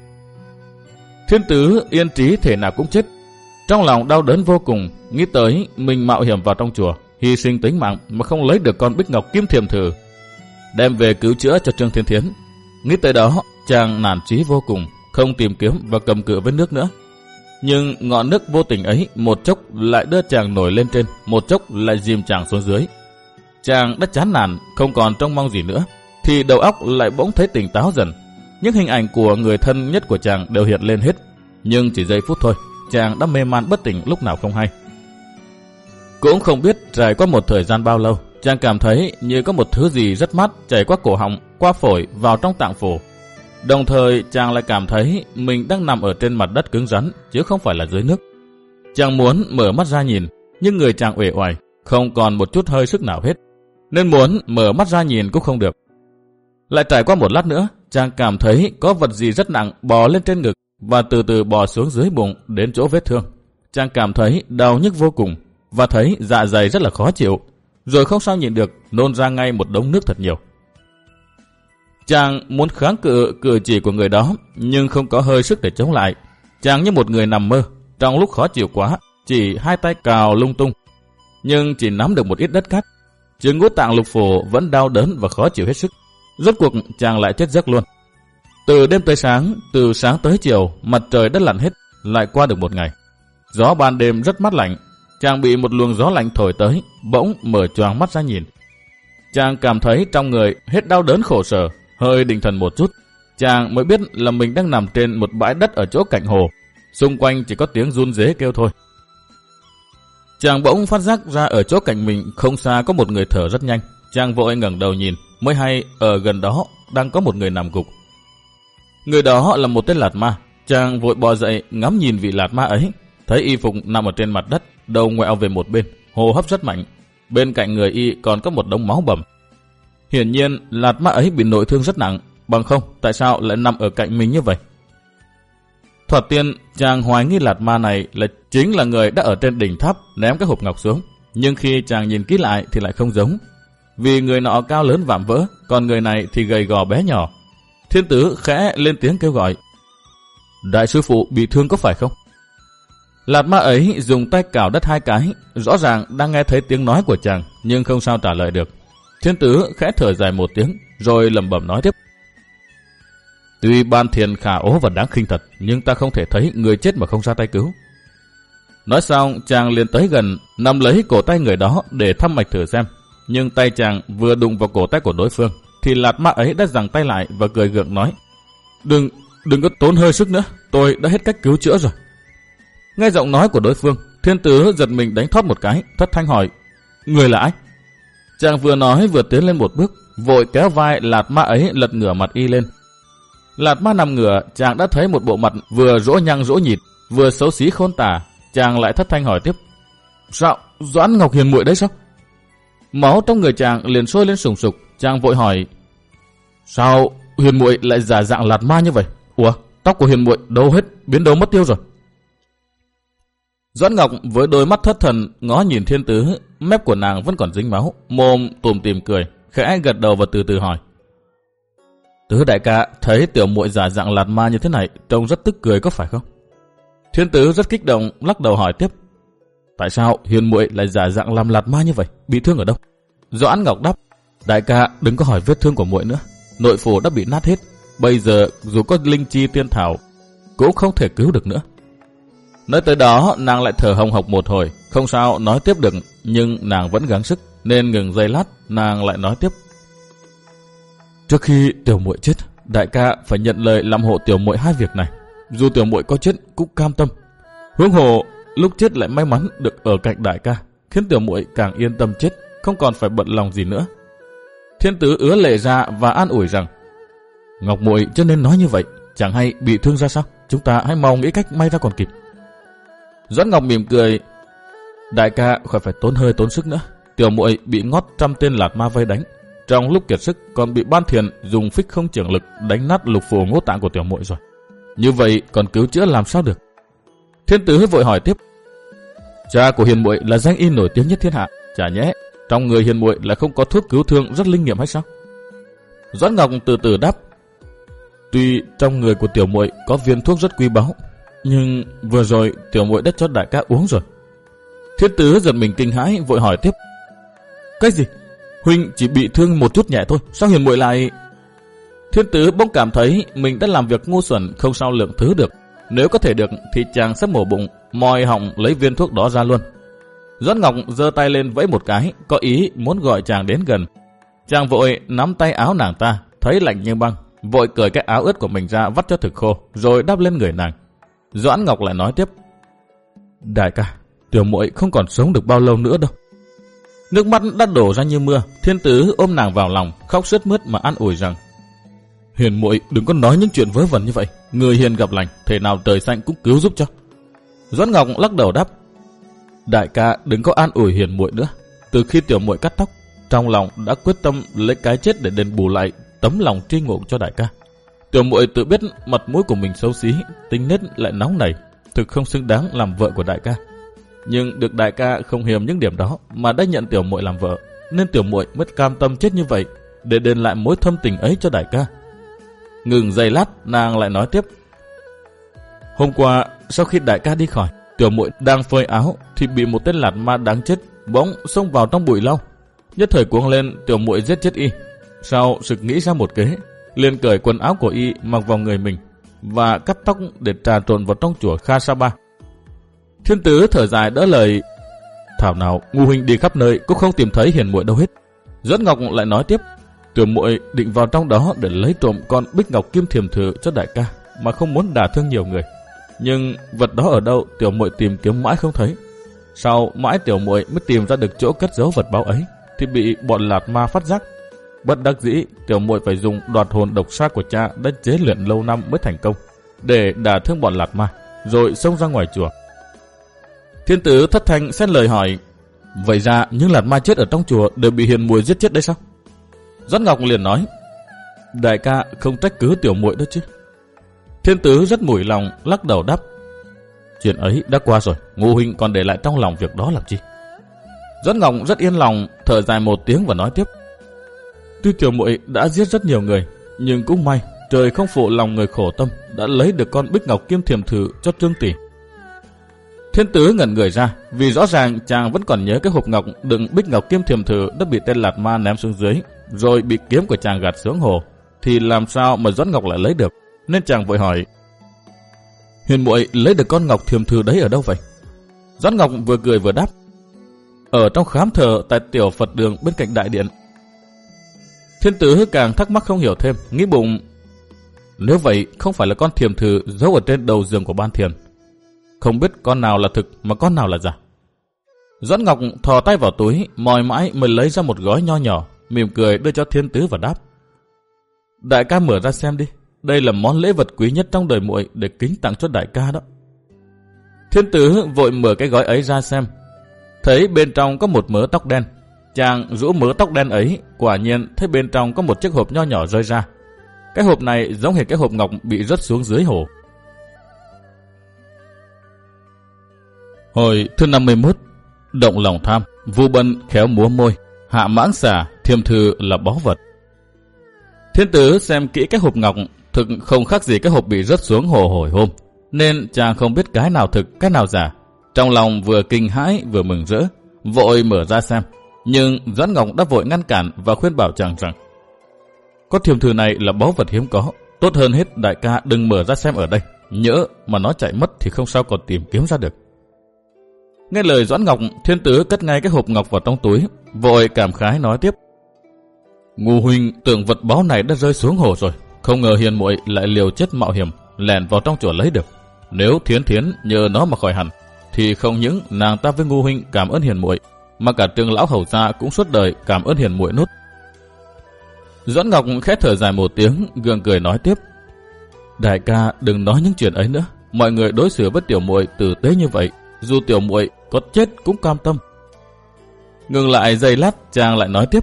Thiên Tứ yên trí thể nào cũng chết, trong lòng đau đớn vô cùng, nghĩ tới mình mạo hiểm vào trong chùa, hy sinh tính mạng mà không lấy được con bích ngọc kim thiềm thử, đem về cứu chữa cho Trương Thiên Thiến. Nghĩ tới đó, chàng nản chí vô cùng, không tìm kiếm và cầm cự với nước nữa. Nhưng ngọn nước vô tình ấy một chốc lại đưa chàng nổi lên trên, một chốc lại dìm chàng xuống dưới. Chàng đã chán nản, không còn trông mong gì nữa, thì đầu óc lại bỗng thấy tỉnh táo dần. Những hình ảnh của người thân nhất của chàng đều hiện lên hết, nhưng chỉ giây phút thôi, chàng đã mê man bất tỉnh lúc nào không hay. Cũng không biết trải qua một thời gian bao lâu, chàng cảm thấy như có một thứ gì rất mát chảy qua cổ họng, qua phổi vào trong tạng phủ. Đồng thời chàng lại cảm thấy mình đang nằm ở trên mặt đất cứng rắn, chứ không phải là dưới nước. Chàng muốn mở mắt ra nhìn, nhưng người chàng uể oải, không còn một chút hơi sức nào hết, nên muốn mở mắt ra nhìn cũng không được. Lại trải qua một lát nữa, chàng cảm thấy có vật gì rất nặng bò lên trên ngực và từ từ bò xuống dưới bụng đến chỗ vết thương. Chàng cảm thấy đau nhức vô cùng và thấy dạ dày rất là khó chịu, rồi không sao nhịn được, nôn ra ngay một đống nước thật nhiều. Chàng muốn kháng cự cử chỉ của người đó, nhưng không có hơi sức để chống lại. Chàng như một người nằm mơ, trong lúc khó chịu quá, chỉ hai tay cào lung tung, nhưng chỉ nắm được một ít đất cát. Chứ ngũ tạng lục phủ vẫn đau đớn và khó chịu hết sức. Rốt cuộc chàng lại chết giấc luôn. Từ đêm tới sáng, từ sáng tới chiều, mặt trời đất lặn hết, lại qua được một ngày. Gió ban đêm rất mát lạnh, chàng bị một luồng gió lạnh thổi tới, bỗng mở choàng mắt ra nhìn. Chàng cảm thấy trong người hết đau đớn khổ sở, hơi định thần một chút, chàng mới biết là mình đang nằm trên một bãi đất ở chỗ cạnh hồ, xung quanh chỉ có tiếng run rế kêu thôi. Chàng bỗng phát giác ra ở chỗ cạnh mình không xa có một người thở rất nhanh. Chàng vội ngẩng đầu nhìn, mới hay ở gần đó đang có một người nằm gục. Người đó là một tên Lạt Ma. Chàng vội bò dậy ngắm nhìn vị Lạt Ma ấy, thấy y phục nằm ở trên mặt đất, đầu ngoẹo về một bên, hô hấp rất mạnh. Bên cạnh người y còn có một đống máu bầm. Hiển nhiên Lạt Ma ấy bị nội thương rất nặng, bằng không tại sao lại nằm ở cạnh mình như vậy? Thoạt tiên chàng hoài nghi Lạt Ma này là chính là người đã ở trên đỉnh tháp ném cái hộp ngọc xuống, nhưng khi chàng nhìn kỹ lại thì lại không giống. Vì người nọ cao lớn vạm vỡ, còn người này thì gầy gò bé nhỏ. Thiên Tứ khẽ lên tiếng kêu gọi: Đại sư phụ bị thương có phải không? Lạt Ma ấy dùng tay cào đất hai cái, rõ ràng đang nghe thấy tiếng nói của chàng, nhưng không sao trả lời được. Thiên Tứ khẽ thở dài một tiếng, rồi lẩm bẩm nói tiếp: Tuy Ban Thiền khả ố và đáng khinh thật, nhưng ta không thể thấy người chết mà không ra tay cứu. Nói xong, chàng liền tới gần, nắm lấy cổ tay người đó để thăm mạch thử xem. Nhưng tay chàng vừa đụng vào cổ tay của đối phương, thì Lạt Ma ấy đã giằng tay lại và cười gượng nói: Đừng, đừng có tốn hơi sức nữa, tôi đã hết cách cứu chữa rồi. Nghe giọng nói của đối phương, Thiên Tứ giật mình đánh thoát một cái, thất thanh hỏi: Người là ai? Chàng vừa nói vừa tiến lên một bước, vội kéo vai Lạt Ma ấy lật ngửa mặt y lên. Lạt Ma nằm ngửa, chàng đã thấy một bộ mặt vừa rỗ nhăng rỗ nhịt, vừa xấu xí khôn tả. Chàng lại thất thanh hỏi tiếp: Sao, Doãn Ngọc Hiền muội đấy sao? Máu trong người chàng liền sôi lên sùng sục. Chàng vội hỏi: Sao Hiền muội lại giả dạng Lạt Ma như vậy? Ủa, tóc của Hiền muội đâu hết, biến đâu mất tiêu rồi? Doãn Ngọc với đôi mắt thất thần ngó nhìn Thiên Tứ, mép của nàng vẫn còn dính máu, mồm tủm tỉm cười, khẽ gật đầu và từ từ hỏi: Tứ đại ca thấy tiểu muội giả dạng Lạt Ma như thế này, trông rất tức cười có phải không? Thiên Tứ rất kích động, lắc đầu hỏi tiếp: Tại sao Hiền muội lại giả dạng làm Lạt Ma như vậy? Bị thương ở đâu? Doãn Ngọc đáp: Đại ca đừng có hỏi vết thương của muội nữa, nội phủ đã bị nát hết, bây giờ dù có linh chi tiên thảo cũng không thể cứu được nữa. Nói tới đó, nàng lại thở hồng hộc một hồi, không sao nói tiếp được, nhưng nàng vẫn gắng sức, nên ngừng giây lát, nàng lại nói tiếp: Trước khi tiểu muội chết, đại ca phải nhận lời làm hộ tiểu muội hai việc này. Dù tiểu muội có chết cũng cam tâm. Huống hồ lúc chết lại may mắn được ở cạnh đại ca, khiến tiểu muội càng yên tâm chết, không còn phải bận lòng gì nữa. Thiên Tứ ứa lệ ra và an ủi rằng: Ngọc muội cho nên nói như vậy, chẳng hay bị thương ra sao, chúng ta hãy mau nghĩ cách may ra còn kịp. Doãn Ngọc mỉm cười: Đại ca khỏi phải tốn hơi tốn sức nữa, tiểu muội bị ngót trăm tên Lạt Ma vây đánh, trong lúc kiệt sức còn bị Ban Thiền dùng phích không trưởng lực đánh nát lục phủ ngũ tạng của tiểu muội rồi. Như vậy còn cứu chữa làm sao được? Thiên Tứ vội hỏi tiếp: Cha của Hiền muội là danh y nổi tiếng nhất thiên hạ, chả nhẽ trong người Hiền muội là không có thuốc cứu thương rất linh nghiệm hay sao? Doãn Ngọc từ từ đáp: Tuy trong người của tiểu muội có viên thuốc rất quý báu, nhưng vừa rồi tiểu muội đã cho đại ca uống rồi. Thiên Tứ giật mình kinh hãi, vội hỏi tiếp: Cái gì? Huynh chỉ bị thương một chút nhẹ thôi, sao Hiền muội lại... Thiên Tứ bỗng cảm thấy mình đã làm việc ngu xuẩn không sao lượng thứ được. Nếu có thể được thì chàng sẽ mổ bụng, moi họng lấy viên thuốc đó ra luôn. Doãn Ngọc giơ tay lên vẫy một cái, có ý muốn gọi chàng đến gần. Chàng vội nắm tay áo nàng ta, thấy lạnh như băng, vội cởi cái áo ướt của mình ra vắt cho thực khô, rồi đắp lên người nàng. Doãn Ngọc lại nói tiếp: Đại ca, tiểu muội không còn sống được bao lâu nữa đâu. Nước mắt đã đổ ra như mưa. Thiên Tứ ôm nàng vào lòng, khóc sướt mướt mà an ủi rằng: Hiền muội đừng có nói những chuyện vớ vẩn như vậy, người hiền gặp lành, thể nào trời xanh cũng cứu giúp cho. Doãn Ngọc lắc đầu đáp: Đại ca đừng có an ủi Hiền muội nữa. Từ khi tiểu muội cắt tóc, trong lòng đã quyết tâm lấy cái chết để đền bù lại tấm lòng tri ngộ cho đại ca. Tiểu muội tự biết mặt mũi của mình xấu xí, tính nết lại nóng nảy, thực không xứng đáng làm vợ của đại ca. Nhưng được đại ca không hiềm những điểm đó mà đã nhận tiểu muội làm vợ, nên tiểu muội mới cam tâm chết như vậy để đền lại mối thâm tình ấy cho đại ca. Ngừng giây lát, nàng lại nói tiếp: Hôm qua sau khi đại ca đi khỏi, tiểu muội đang phơi áo thì bị một tên Lạt Ma đáng chết bỗng xông vào trong bụi lau. Nhất thời cuống lên, tiểu muội giết chết y. Sau sực nghĩ ra một kế, liền cởi quần áo của y mặc vào người mình và cắt tóc để trà trộn vào trong chùa Kha Sa Ba. Thiên Tứ thở dài đỡ lời: Thảo nào ngu huynh đi khắp nơi cũng không tìm thấy Hiền muội đâu hết. Doãn Ngọc lại nói tiếp: Tiểu muội định vào trong đó để lấy trộm con bích ngọc kim thiềm thử cho đại ca, mà không muốn đả thương nhiều người. Nhưng vật đó ở đâu tiểu muội tìm kiếm mãi không thấy. Sau mãi tiểu muội mới tìm ra được chỗ cất giấu vật báu ấy, thì bị bọn Lạt Ma phát giác. Bất đắc dĩ, tiểu muội phải dùng đoạt hồn độc sát của cha đã chế luyện lâu năm mới thành công, để đả thương bọn Lạt Ma, rồi xông ra ngoài chùa. Thiên Tứ thất thanh xen lời hỏi: Vậy ra những lạt ma chết ở trong chùa đều bị Hiền muội giết chết đấy sao? Doãn Ngọc liền nói, đại ca không trách cứ tiểu muội đó chứ. Thiên Tứ rất mủi lòng, lắc đầu đáp, chuyện ấy đã qua rồi, Ngô huynh còn để lại trong lòng việc đó làm chi? Doãn Ngọc rất yên lòng, thở dài một tiếng và nói tiếp, tuy tiểu muội đã giết rất nhiều người, nhưng cũng may trời không phụ lòng người khổ tâm, đã lấy được con Bích Ngọc Kim Thiềm Thử cho Trương tỷ. Thiên Tứ ngẩn người ra, vì rõ ràng chàng vẫn còn nhớ cái hộp ngọc đựng Bích Ngọc Kim Thiềm Thử đã bị tên Lạt Ma ném xuống dưới, rồi bị kiếm của chàng gạt xuống hồ, thì làm sao mà Doãn Ngọc lại lấy được, nên chàng vội hỏi, Hiền muội lấy được con ngọc thiềm thử đấy ở đâu vậy? Doãn Ngọc vừa cười vừa đáp, ở trong khám thờ tại tiểu Phật đường bên cạnh đại điện. Thiên Tứ càng thắc mắc không hiểu thêm, nghĩ bụng, nếu vậy không phải là con thiềm thử giấu ở trên đầu giường của Ban Thiền, không biết con nào là thực mà con nào là giả. Doãn Ngọc thò tay vào túi, mòi mãi mới lấy ra một gói nho nhỏ, mỉm cười đưa cho Thiên Tứ và đáp, đại ca mở ra xem đi, đây là món lễ vật quý nhất trong đời muội để kính tặng cho đại ca đó. Thiên Tứ vội mở cái gói ấy ra xem, thấy bên trong có một mớ tóc đen. Chàng rũ mớ tóc đen ấy, quả nhiên thấy bên trong có một chiếc hộp nho nhỏ rơi ra. Cái hộp này giống hệt cái hộp ngọc bị rớt xuống dưới hồ. Hồi thứ năm mươi mốt, động lòng tham, Vu Bân khéo múa môi, hạ mãng xà, thiềm thử là báu vật. Thiên Tứ xem kỹ cái hộp ngọc, thực không khác gì cái hộp bị rớt xuống hồ hồi hôm, nên chàng không biết cái nào thực, cái nào giả. Trong lòng vừa kinh hãi vừa mừng rỡ, vội mở ra xem. Nhưng Doãn Ngọc đã vội ngăn cản và khuyên bảo chàng rằng, có thiềm thử này là báu vật hiếm có, tốt hơn hết đại ca đừng mở ra xem ở đây, nhỡ mà nó chạy mất thì không sao còn tìm kiếm ra được. Nghe lời Doãn Ngọc, Thiên Tứ cất ngay cái hộp ngọc vào trong túi, vội cảm khái nói tiếp, Ngô huynh tưởng vật báu này đã rơi xuống hồ rồi, không ngờ Hiền muội lại liều chết mạo hiểm lẻn vào trong chùa lấy được. Nếu Thiến Thiến nhờ nó mà khỏi hẳn, thì không những nàng ta với Ngô huynh cảm ơn Hiền muội, mà cả Trương lão hầu gia cũng suốt đời cảm ơn Hiền muội nốt. Doãn Ngọc khẽ thở dài một tiếng, gượng cười nói tiếp, đại ca đừng nói những chuyện ấy nữa, mọi người đối xử với tiểu muội tử tế như vậy, dù tiểu muội có chết cũng cam tâm. Ngừng lại giây lát, chàng lại nói tiếp,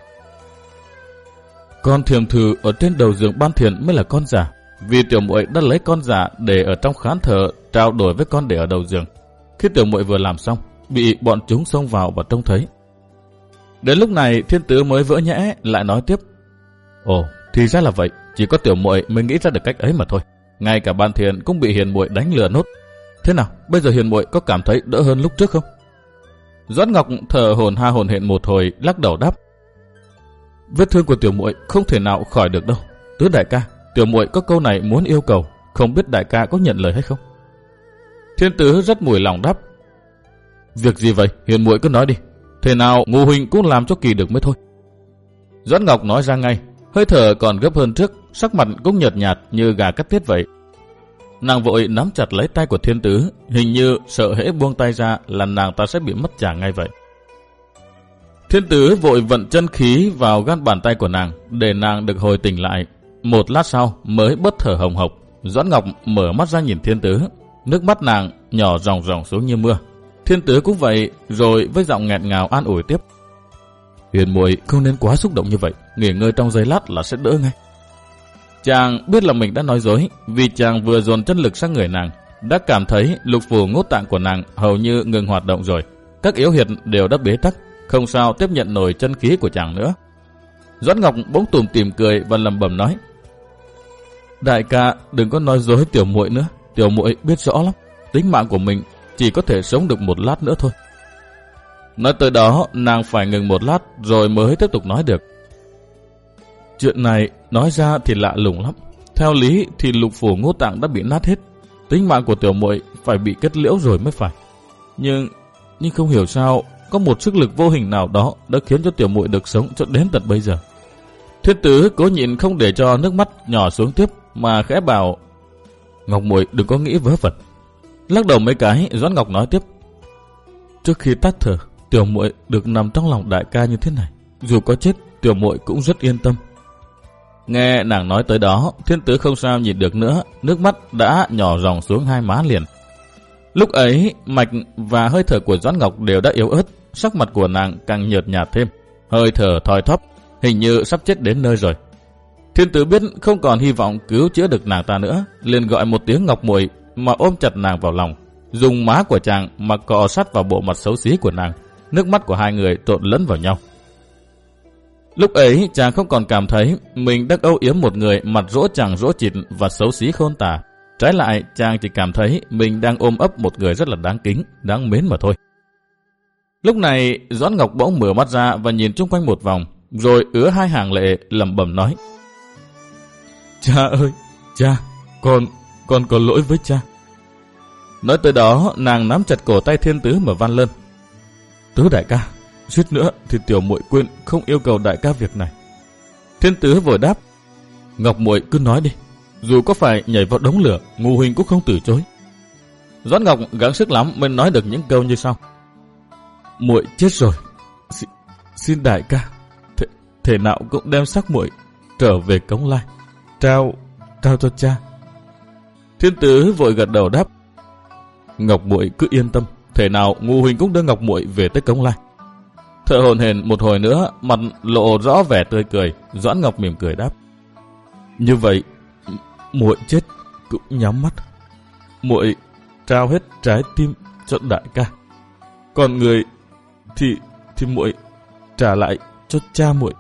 con thiềm thử ở trên đầu giường Ban Thiền mới là con giả, vì tiểu muội đã lấy con giả để ở trong khán thờ trao đổi với con để ở đầu giường. Khi tiểu muội vừa làm xong, bị bọn chúng xông vào và trông thấy. Đến lúc này Thiên Tứ mới vỡ nhẽ, lại nói tiếp, ồ, thì ra là vậy, chỉ có tiểu muội mới nghĩ ra được cách ấy mà thôi. Ngay cả Ban Thiền cũng bị Hiền muội đánh lừa nốt. Thế nào, bây giờ Hiền muội có cảm thấy đỡ hơn lúc trước không? Doãn Ngọc thở hổn ha hổn hển một hồi, lắc đầu đáp, vết thương của tiểu muội không thể nào khỏi được đâu. Tứ đại ca, tiểu muội có câu này muốn yêu cầu, không biết đại ca có nhận lời hay không? Thiên Tứ rất mùi lòng đáp, việc gì vậy, Hiền muội cứ nói đi, thế nào Ngô huynh cũng làm cho kỳ được mới thôi. Doãn Ngọc nói ra ngay, hơi thở còn gấp hơn trước, sắc mặt cũng nhợt nhạt như gà cắt tiết vậy. Nàng vội nắm chặt lấy tay của Thiên Tứ, hình như sợ hễ buông tay ra là nàng ta sẽ bị mất chàng ngay vậy. Thiên Tứ vội vận chân khí vào gan bàn tay của nàng để nàng được hồi tỉnh lại. Một lát sau mới bớt thở hồng hộc. Doãn Ngọc mở mắt ra nhìn Thiên Tứ, nước mắt nàng nhỏ ròng ròng xuống như mưa. Thiên Tứ cũng vậy, rồi với giọng nghẹn ngào an ủi tiếp, Hiền muội không nên quá xúc động như vậy, nghỉ ngơi trong giây lát là sẽ đỡ ngay. Chàng biết là mình đã nói dối, vì chàng vừa dồn chân lực sang người nàng, đã cảm thấy lục phủ ngũ tạng của nàng hầu như ngừng hoạt động rồi, các yếu huyệt đều đã bế tắc, không sao tiếp nhận nổi chân khí của chàng nữa. Doãn Ngọc bỗng tủm tỉm cười và lẩm bẩm nói, đại ca đừng có nói dối tiểu muội nữa, tiểu muội biết rõ lắm, tính mạng của mình chỉ có thể sống được một lát nữa thôi. Nói tới đó, nàng phải ngừng một lát rồi mới tiếp tục nói được. Chuyện này nói ra thì lạ lùng lắm. Theo lý thì lục phủ ngũ tạng đã bị nát hết, tính mạng của tiểu muội phải bị kết liễu rồi mới phải. Nhưng nhưng không hiểu sao có một sức lực vô hình nào đó đã khiến cho tiểu muội được sống cho đến tận bây giờ. Thiên Tứ cố nhịn không để cho nước mắt nhỏ xuống tiếp, mà khẽ bảo, Ngọc muội đừng có nghĩ vớ vẩn. Lắc đầu mấy cái, Doãn Ngọc nói tiếp, trước khi tắt thở, tiểu muội được nằm trong lòng đại ca như thế này, dù có chết tiểu muội cũng rất yên tâm. Nghe nàng nói tới đó, Thiên Tứ không sao nhìn được nữa, nước mắt đã nhỏ ròng xuống hai má liền. Lúc ấy mạch và hơi thở của Doãn Ngọc đều đã yếu ớt, sắc mặt của nàng càng nhợt nhạt thêm, hơi thở thoi thóp, hình như sắp chết đến nơi rồi. Thiên Tử biết không còn hy vọng cứu chữa được nàng ta nữa, liền gọi một tiếng Ngọc muội mà ôm chặt nàng vào lòng, dùng má của chàng mà cọ sát vào bộ mặt xấu xí của nàng. Nước mắt của hai người trộn lẫn vào nhau. Lúc ấy chàng không còn cảm thấy mình đang âu yếm một người mặt rỗ chằng rỗ chịt và xấu xí khôn tả. Trái lại chàng chỉ cảm thấy mình đang ôm ấp một người rất là đáng kính, đáng mến mà thôi. Lúc này Doãn Ngọc bỗng mở mắt ra và nhìn chung quanh một vòng, rồi ứa hai hàng lệ lẩm bẩm nói: Cha ơi, cha, con, con có lỗi với cha. Nói tới đó nàng nắm chặt cổ tay Thiên Tứ mà van lên: Tứ đại ca, suýt nữa thì tiểu muội quên không yêu cầu đại ca việc này. Thiên Tứ vội đáp: Ngọc muội cứ nói đi, dù có phải nhảy vào đống lửa, Ngô huynh cũng không từ chối. Doãn Ngọc gắng sức lắm mới nói được những câu như sau: Muội chết rồi, xin, xin đại ca thể, thể nào cũng đem xác muội trở về Cống Lai, trao trao cho cha. Thiên Tứ vội gật đầu đáp: Ngọc muội cứ yên tâm, thể nào Ngô huynh cũng đưa Ngọc muội về tới Cống Lai. Thở hổn hển một hồi nữa, mặt lộ rõ vẻ tươi cười. Doãn Ngọc mỉm cười đáp: Như vậy muội chết cũng nhắm mắt. Muội trao hết trái tim cho đại ca, còn người thì thì muội trả lại cho cha muội.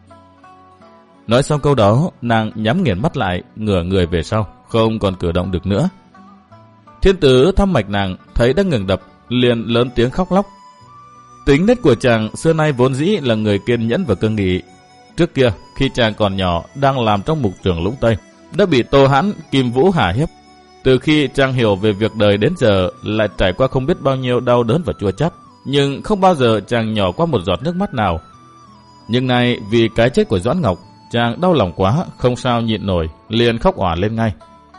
Nói xong câu đó, nàng nhắm nghiền mắt lại, ngửa người về sau, không còn cử động được nữa. Thiên Tử thăm mạch nàng, thấy đã ngừng đập, liền lớn tiếng khóc lóc. Tính nết của chàng xưa nay vốn dĩ là người kiên nhẫn và cương nghị. Trước kia, khi chàng còn nhỏ đang làm trong mục trường Lũng Tây, đã bị Tô Hãn, Kim Vũ hà hiếp. Từ khi chàng hiểu về việc đời đến giờ, lại trải qua không biết bao nhiêu đau đớn và chua chát, nhưng không bao giờ chàng nhỏ qua một giọt nước mắt nào. Nhưng nay vì cái chết của Doãn Ngọc, chàng đau lòng quá, không sao nhịn nổi, liền khóc òa lên ngay.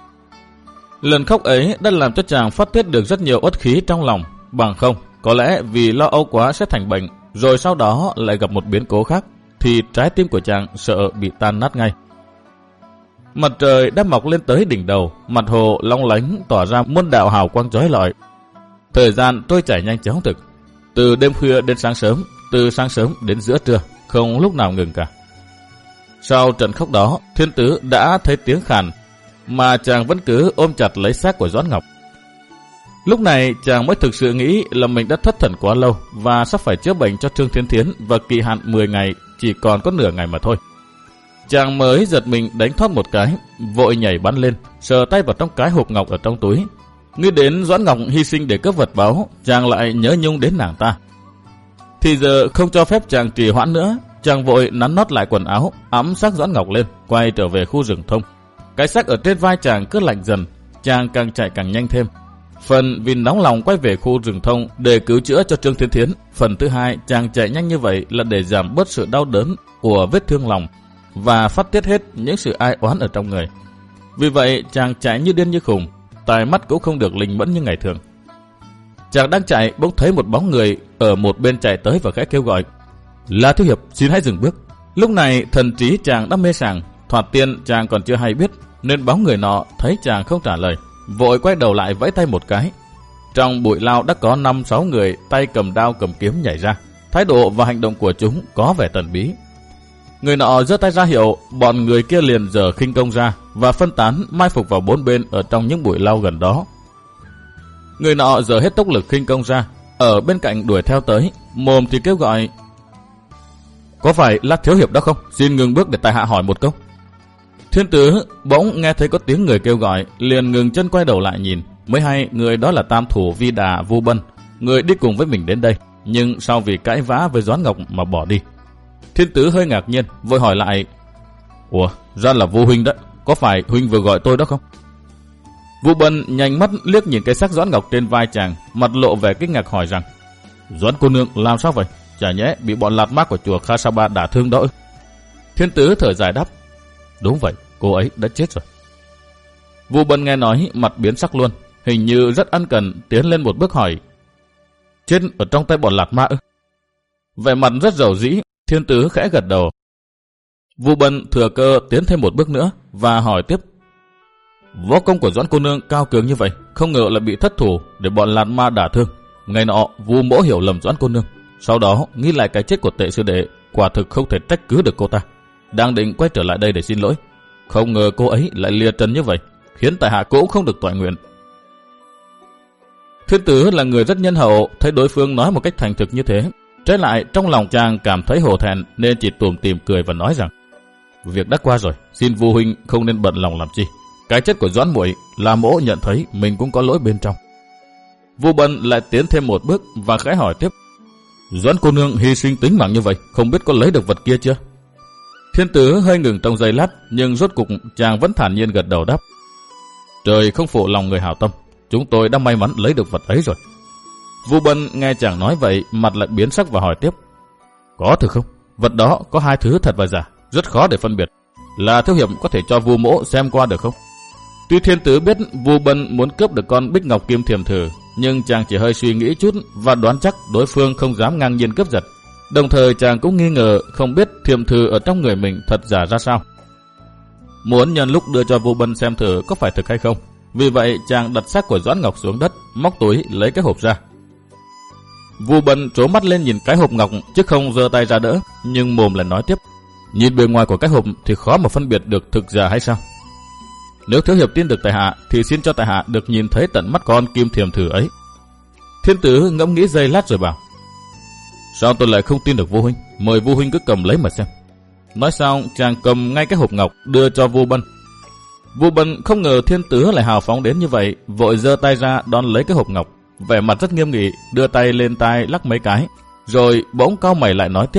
Lần khóc ấy đã làm cho chàng phát tiết được rất nhiều uất khí trong lòng, bằng không, có lẽ vì lo âu quá sẽ thành bệnh, rồi sau đó lại gặp một biến cố khác, thì trái tim của chàng sợ bị tan nát ngay. Mặt trời đã mọc lên tới đỉnh đầu, mặt hồ long lánh tỏa ra muôn đạo hào quang chói lọi. Thời gian trôi chảy nhanh chóng thực, từ đêm khuya đến sáng sớm, từ sáng sớm đến giữa trưa, không lúc nào ngừng cả. Sau trận khóc đó, Thiên Tứ đã thấy tiếng khàn, mà chàng vẫn cứ ôm chặt lấy xác của Doãn Ngọc. Lúc này chàng mới thực sự nghĩ là mình đã thất thần quá lâu và sắp phải chữa bệnh cho Trương Thiên Thiến, và kỳ hạn mười ngày chỉ còn có nửa ngày mà thôi. Chàng mới giật mình đánh thoát một cái, vội nhảy bắn lên, sờ tay vào trong cái hộp ngọc ở trong túi. Nghĩ đến Doãn Ngọc hy sinh để cướp vật báu, chàng lại nhớ nhung đến nàng ta. Thì giờ không cho phép chàng trì hoãn nữa, chàng vội nắn nót lại quần áo, ẵm xác Doãn Ngọc lên, quay trở về khu rừng thông. Cái xác ở trên vai chàng cứ lạnh dần, chàng càng chạy càng nhanh thêm. Phần vì nóng lòng quay về khu rừng thông để cứu chữa cho Trương Thiên Thiến. Phần thứ hai, chàng chạy nhanh như vậy là để giảm bớt sự đau đớn của vết thương lòng và phát tiết hết những sự ai oán ở trong người. Vì vậy chàng chạy như điên như khùng, tai mắt cũng không được linh mẫn như ngày thường. Chàng đang chạy bỗng thấy một bóng người ở một bên chạy tới và khẽ kêu gọi: "La thiếu hiệp, xin hãy dừng bước." Lúc này thần trí chàng đã mê sảng, thoạt tiên chàng còn chưa hay biết, nên bóng người nọ thấy chàng không trả lời, vội quay đầu lại vẫy tay một cái. Trong bụi lao đã có năm sáu người tay cầm đao cầm kiếm nhảy ra. Thái độ và hành động của chúng có vẻ thần bí. Người nọ giơ tay ra hiệu, bọn người kia liền giở khinh công ra và phân tán mai phục vào bốn bên ở trong những bụi lao gần đó. Người nọ giở hết tốc lực khinh công ra, ở bên cạnh đuổi theo tới, mồm thì kêu gọi: "Có phải là thiếu hiệp đó không? Xin ngừng bước để tại hạ hỏi một câu." Thiên Tử bỗng nghe thấy có tiếng người kêu gọi, liền ngừng chân quay đầu lại nhìn, mới hay người đó là tam thủ Vi Đà Vu Bân, người đi cùng với mình đến đây, nhưng sau vì cãi vã với Doãn Ngọc mà bỏ đi. Thiên Tử hơi ngạc nhiên, vội hỏi lại: "Ủa, ra là Vu huynh đó, có phải huynh vừa gọi tôi đó không?" Vu Bân nhanh mắt liếc nhìn cái xác Doãn Ngọc trên vai chàng, mặt lộ vẻ kinh ngạc hỏi rằng: "Doãn cô nương làm sao vậy? Chả nhẽ bị bọn lạt ma của chùa Kha Sa Ba đả thương đó ư?" Thiên Tử thở dài đáp: "Đúng vậy, cô ấy đã chết rồi." Vu Bân nghe nói mặt biến sắc luôn, hình như rất ân cần tiến lên một bước hỏi: "Chết ở trong tay bọn lạt ma ư?" Vẻ mặt rất dầu dĩ, Thiên Tử khẽ gật đầu. Vu Bân thừa cơ tiến thêm một bước nữa và hỏi tiếp: "Võ công của Doãn cô nương cao cường như vậy, không ngờ lại bị thất thủ để bọn lạt ma đả thương. Ngày nọ Vu mỗ hiểu lầm Doãn cô nương, Sau đó nghĩ lại cái chết của Tệ sư đệ, quả thực không thể trách cứ được cô ta. Đang định quay trở lại đây để xin lỗi, không ngờ cô ấy lại lìa trần như vậy, khiến tại hạ cũng không được toại nguyện. Thiên Tử là người rất nhân hậu, thấy đối phương nói một cách thành thực như thế, trái lại trong lòng chàng cảm thấy hổ thẹn nên chỉ tủm tỉm cười và nói rằng: việc đã qua rồi, xin Vu huynh không nên bận lòng làm chi. Cái chết của Doãn muội là mỗ nhận thấy mình cũng có lỗi bên trong. Vu Bân lại tiến thêm một bước và khẽ hỏi tiếp: Doãn cô nương hy sinh tính mạng như vậy, không biết có lấy được vật kia chưa? Thiên Tử hơi ngừng trong giây lát, nhưng rốt cục chàng vẫn thản nhiên gật đầu đáp: trời không phụ lòng người hảo tâm, chúng tôi đã may mắn lấy được vật ấy rồi. Vu Bân nghe chàng nói vậy, mặt lại biến sắc và hỏi tiếp: có thực không? Vật đó có hai thứ thật và giả, rất khó để phân biệt. Là thiếu hiệp có thể cho Vu mỗ xem qua được không? Tuy Thiên Tử biết Vu Bân muốn cướp được con Bích Ngọc Kim Thiềm Thử, nhưng chàng chỉ hơi suy nghĩ chút và đoán chắc đối phương không dám ngang nhiên cướp giật. Đồng thời chàng cũng nghi ngờ không biết Thiềm Thử ở trong người mình thật giả ra sao. Muốn nhân lúc đưa cho Vu Bân xem thử có phải thực hay không, vì vậy chàng đặt xác của Doãn Ngọc xuống đất, móc túi lấy cái hộp ra. Vu Bân trố mắt lên nhìn cái hộp ngọc chứ không giơ tay ra đỡ, nhưng mồm lại nói tiếp: nhìn bề ngoài của cái hộp thì khó mà phân biệt được thực giả hay sao? Nếu thiếu hiệp tin được tại hạ thì xin cho tại hạ được nhìn thấy tận mắt con Kim Thiềm Thử ấy. Thiên Tử ngẫm nghĩ giây lát rồi bảo: sao tôi lại không tin được Vu huynh? Mời Vu huynh cứ cầm lấy mà xem. Nói xong chàng cầm ngay cái hộp ngọc đưa cho Vu Bân. Vu Bân không ngờ Thiên Tử lại hào phóng đến như vậy, vội giơ tay ra đón lấy cái hộp ngọc, vẻ mặt rất nghiêm nghị, đưa tay lên tai lắc mấy cái, rồi bỗng cau mày lại nói tiếp: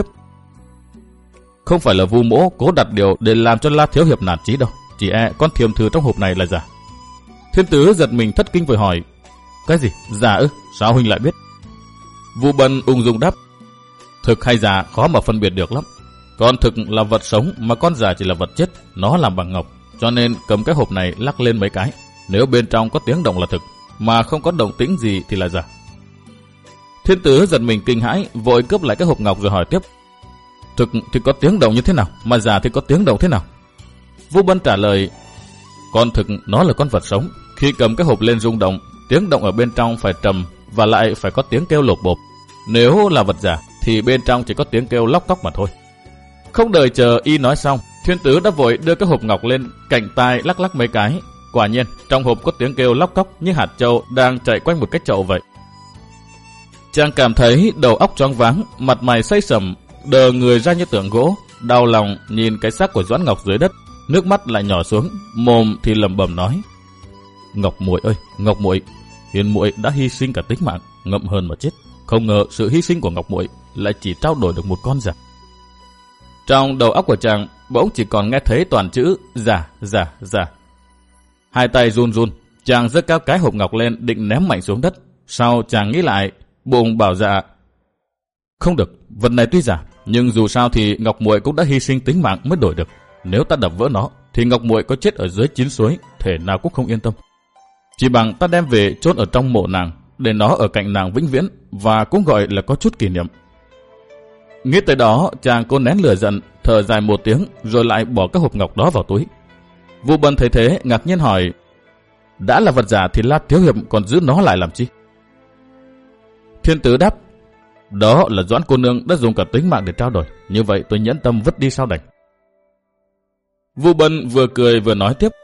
không phải là Vu mỗ cố đặt điều để làm cho La thiếu hiệp nản chí đâu, chỉ e con Thiềm Thử trong hộp này là giả. Thiên Tử giật mình thất kinh vội hỏi: cái gì? Giả ư? Sao huynh lại biết? Vu Bân ung dung đáp: thực hay giả khó mà phân biệt được lắm. Con thực là vật sống mà con giả chỉ là vật chết, nó làm bằng ngọc, cho nên cầm cái hộp này lắc lên mấy cái, nếu bên trong có tiếng động là thực, mà không có động tĩnh gì thì là giả. Thiên Tử giật mình kinh hãi, vội cướp lại cái hộp ngọc rồi hỏi tiếp: thực thì có tiếng động như thế nào, mà giả thì có tiếng động thế nào? Vu Bân trả lời: con thực nó là con vật sống, khi cầm cái hộp lên rung động, tiếng động ở bên trong phải trầm và lại phải có tiếng kêu lột bột. Nếu là vật giả thì bên trong chỉ có tiếng kêu lóc cóc mà thôi. Không đợi chờ y nói xong, Thiên Tử đã vội đưa cái hộp ngọc lên cạnh tai lắc lắc mấy cái. Quả nhiên trong hộp có tiếng kêu lóc cóc như hạt châu đang chạy quanh một cái chậu vậy. Chàng cảm thấy đầu óc choáng váng, mặt mày say sầm, đờ người ra như tượng gỗ, đau lòng nhìn cái xác của Doãn Ngọc dưới đất, nước mắt lại nhỏ xuống, mồm thì lẩm bẩm nói: Ngọc muội ơi, Ngọc muội, Hiền muội đã hy sinh cả tính mạng, ngậm hờn mà chết. Không ngờ sự hy sinh của Ngọc muội lại chỉ trao đổi được một con giả. Trong đầu óc của chàng bỗng chỉ còn nghe thấy toàn chữ giả, giả, giả. Hai tay run run, chàng giơ cao cái hộp ngọc lên định ném mạnh xuống đất. Sau chàng nghĩ lại, bụng bảo dạ: không được, vật này tuy giả, nhưng dù sao thì Ngọc muội cũng đã hy sinh tính mạng mới đổi được. Nếu ta đập vỡ nó, thì Ngọc muội có chết ở dưới chín suối, thể nào cũng không yên tâm. Chỉ bằng ta đem về chôn ở trong mộ nàng, để nó ở cạnh nàng vĩnh viễn, và cũng gọi là có chút kỷ niệm. Nghĩ tới đó, chàng cố nén lửa giận, thở dài một tiếng, rồi lại bỏ cái hộp ngọc đó vào túi. Vu Bân thấy thế, ngạc nhiên hỏi: đã là vật giả thì La thiếu hiệp còn giữ nó lại làm chi? Thiên Tử đáp: đó là Doãn cô nương đã dùng cả tính mạng để trao đổi, như vậy tôi nhẫn tâm vứt đi sao đành. Vu Bân vừa cười vừa nói tiếp: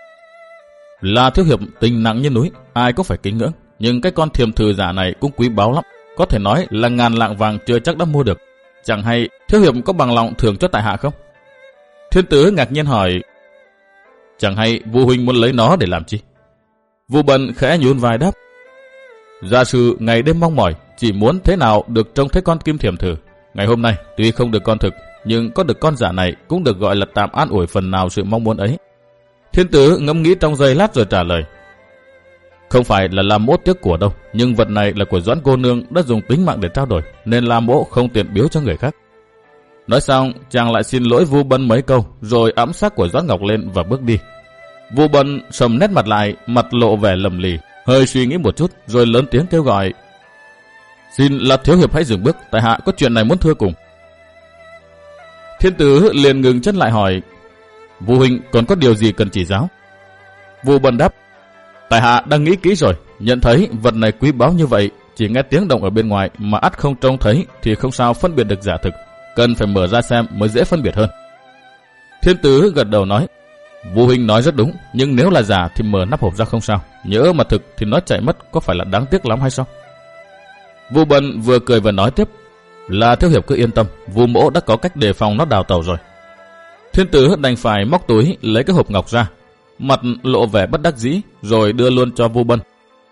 La thiếu hiệp tình nặng như núi, ai cũng phải kính ngưỡng, nhưng cái con Thiềm Thử giả này cũng quý báu lắm, có thể nói là ngàn lạng vàng chưa chắc đã mua được. Chẳng hay thiếu hiệp có bằng lòng thưởng cho tại hạ không? Thiên Tử ngạc nhiên hỏi: chẳng hay Vu huynh muốn lấy nó để làm chi? Vu Bân khẽ nhún vai đáp: gia sư ngày đêm mong mỏi, chỉ muốn thế nào được trông thấy con Kim Thiềm Thử. Ngày hôm nay tuy không được con thực, nhưng có được con giả này cũng được gọi là tạm an ủi phần nào sự mong muốn ấy. Thiên Tử ngẫm nghĩ trong giây lát rồi trả lời: không phải là làm mỗ tiếc của đâu, nhưng vật này là của Doãn cô nương đã dùng tính mạng để trao đổi, nên làm mỗ không tiện biếu cho người khác. Nói xong, chàng lại xin lỗi Vu Bân mấy câu, rồi ẵm xác của Doãn Ngọc lên và bước đi. Vu Bân sầm nét mặt lại, mặt lộ vẻ lầm lì, hơi suy nghĩ một chút, rồi lớn tiếng kêu gọi: xin La thiếu hiệp hãy dừng bước, tại hạ có chuyện này muốn thưa cùng. Thiên Tử liền ngừng chân lại hỏi: Vu huynh còn có điều gì cần chỉ giáo? Vu Bân đáp: tại hạ đang nghĩ kỹ rồi, nhận thấy vật này quý báu như vậy, chỉ nghe tiếng động ở bên ngoài mà ắt không trông thấy thì không sao phân biệt được giả thực, cần phải mở ra xem mới dễ phân biệt hơn. Thiên Tứ gật đầu nói, Vu huynh nói rất đúng, nhưng nếu là giả thì mở nắp hộp ra không sao, nhỡ mà thực thì nó chạy mất có phải là đáng tiếc lắm hay sao? Vu Bân vừa cười vừa nói tiếp, là thiếu hiệp cứ yên tâm, Vu mỗ đã có cách đề phòng nó đào tẩu rồi. Thiên Tứ đành phải móc túi lấy cái hộp ngọc ra, mặt lộ vẻ bất đắc dĩ rồi đưa luôn cho Vu Bân.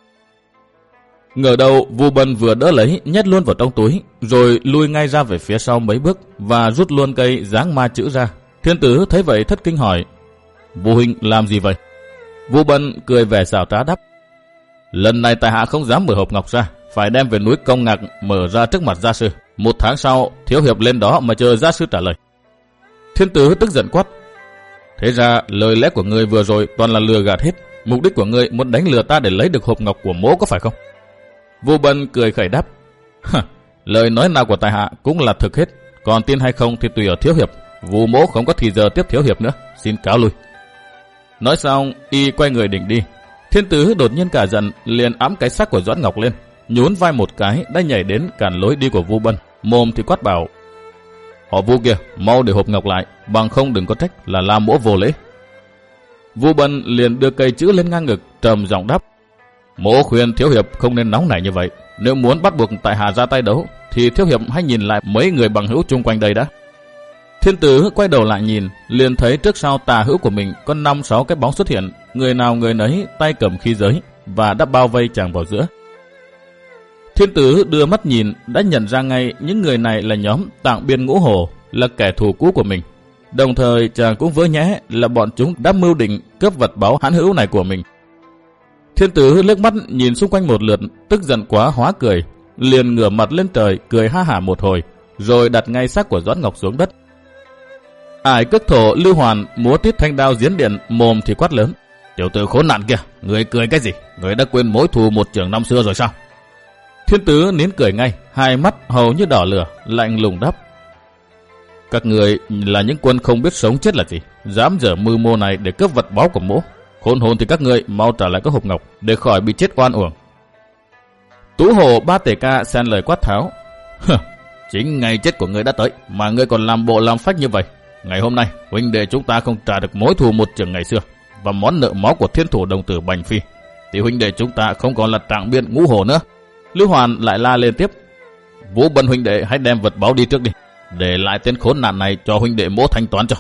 Ngờ đâu Vu Bân vừa đỡ lấy nhét luôn vào trong túi, rồi lui ngay ra về phía sau mấy bước và rút luôn cây dáng ma chữ ra. Thiên Tứ thấy vậy thất kinh hỏi, Vu huynh làm gì vậy? Vu Bân cười vẻ xảo trá đáp, lần này tại hạ không dám mở hộp ngọc ra, phải đem về núi Công Ngạc mở ra trước mặt gia sư. Một tháng sau thiếu hiệp lên đó mà chờ gia sư trả lời. Thiên Tứ tức giận quát, thế ra lời lẽ của ngươi vừa rồi toàn là lừa gạt hết, mục đích của ngươi muốn đánh lừa ta để lấy được hộp ngọc của mỗ có phải không? Vu Bân cười khẩy đáp, lời nói nào của tại hạ cũng là thực hết, còn tin hay không thì tùy ở thiếu hiệp. Vu mỗ không có thì giờ tiếp thiếu hiệp nữa, xin cáo lui. Nói xong y quay người định đi. Thiên Tứ đột nhiên cả giận, liền ẵm cái xác của Doãn Ngọc lên, nhún vai một cái đã nhảy đến cản lối đi của Vu Bân, mồm thì quát bảo, họ Vu kia, mau để hộp ngọc lại, bằng không đừng có trách là làm mỗ vô lễ. Vu Bân liền đưa cây chữ lên ngang ngực, trầm giọng đáp, mỗ khuyên thiếu hiệp không nên nóng nảy như vậy, nếu muốn bắt buộc tại hạ ra tay đấu thì thiếu hiệp hãy nhìn lại mấy người bằng hữu chung quanh đây đã. Thiên Tứ quay đầu lại nhìn, liền thấy trước sau tà hữu của mình có năm sáu cái bóng xuất hiện, người nào người nấy tay cầm khí giới và đã bao vây chàng vào giữa. Thiên Tứ đưa mắt nhìn đã nhận ra ngay những người này là nhóm Tạng Biên Ngũ Hổ, là kẻ thù cũ của mình. Đồng thời chàng cũng vỡ nhẽ là bọn chúng đã mưu định cướp vật báu hãn hữu này của mình. Thiên Tứ liếc mắt nhìn xung quanh một lượt, tức giận quá hóa cười, liền ngửa mặt lên trời cười ha hả một hồi, rồi đặt ngay xác của Doãn Ngọc xuống đất. Ải cước thổ Lưu Hoàn múa tiết thanh đao diễn điện, mồm thì quát lớn, tiểu tử khốn nạn kia, người cười cái gì? Người đã quên mối thù một trưởng năm xưa rồi sao? Thiên Tứ nín cười ngay, hai mắt hầu như đỏ lửa, lạnh lùng đáp, các người là những quân không biết sống chết là gì, dám dở mưu mô này để cướp vật báu của mỗ. Khốn hồn thì các người mau trả lại các hộp ngọc để khỏi bị chết oan uổng. Tú Hồ Ba Tể Ca xen lời quát tháo, chính ngày chết của người đã tới mà ngươi còn làm bộ làm phách như vậy. Ngày hôm nay huynh đệ chúng ta không trả được mối thù một trưởng ngày xưa và món nợ máu của thiên thủ đồng tử Bành Phi, thì huynh đệ chúng ta không còn là Trạng Biên Ngũ Hổ nữa. Lưu Hoàn lại la lên tiếp, Vũ Bân huynh đệ hãy đem vật báu đi trước đi, để lại tên khốn nạn này cho huynh đệ mỗ thanh toán cho.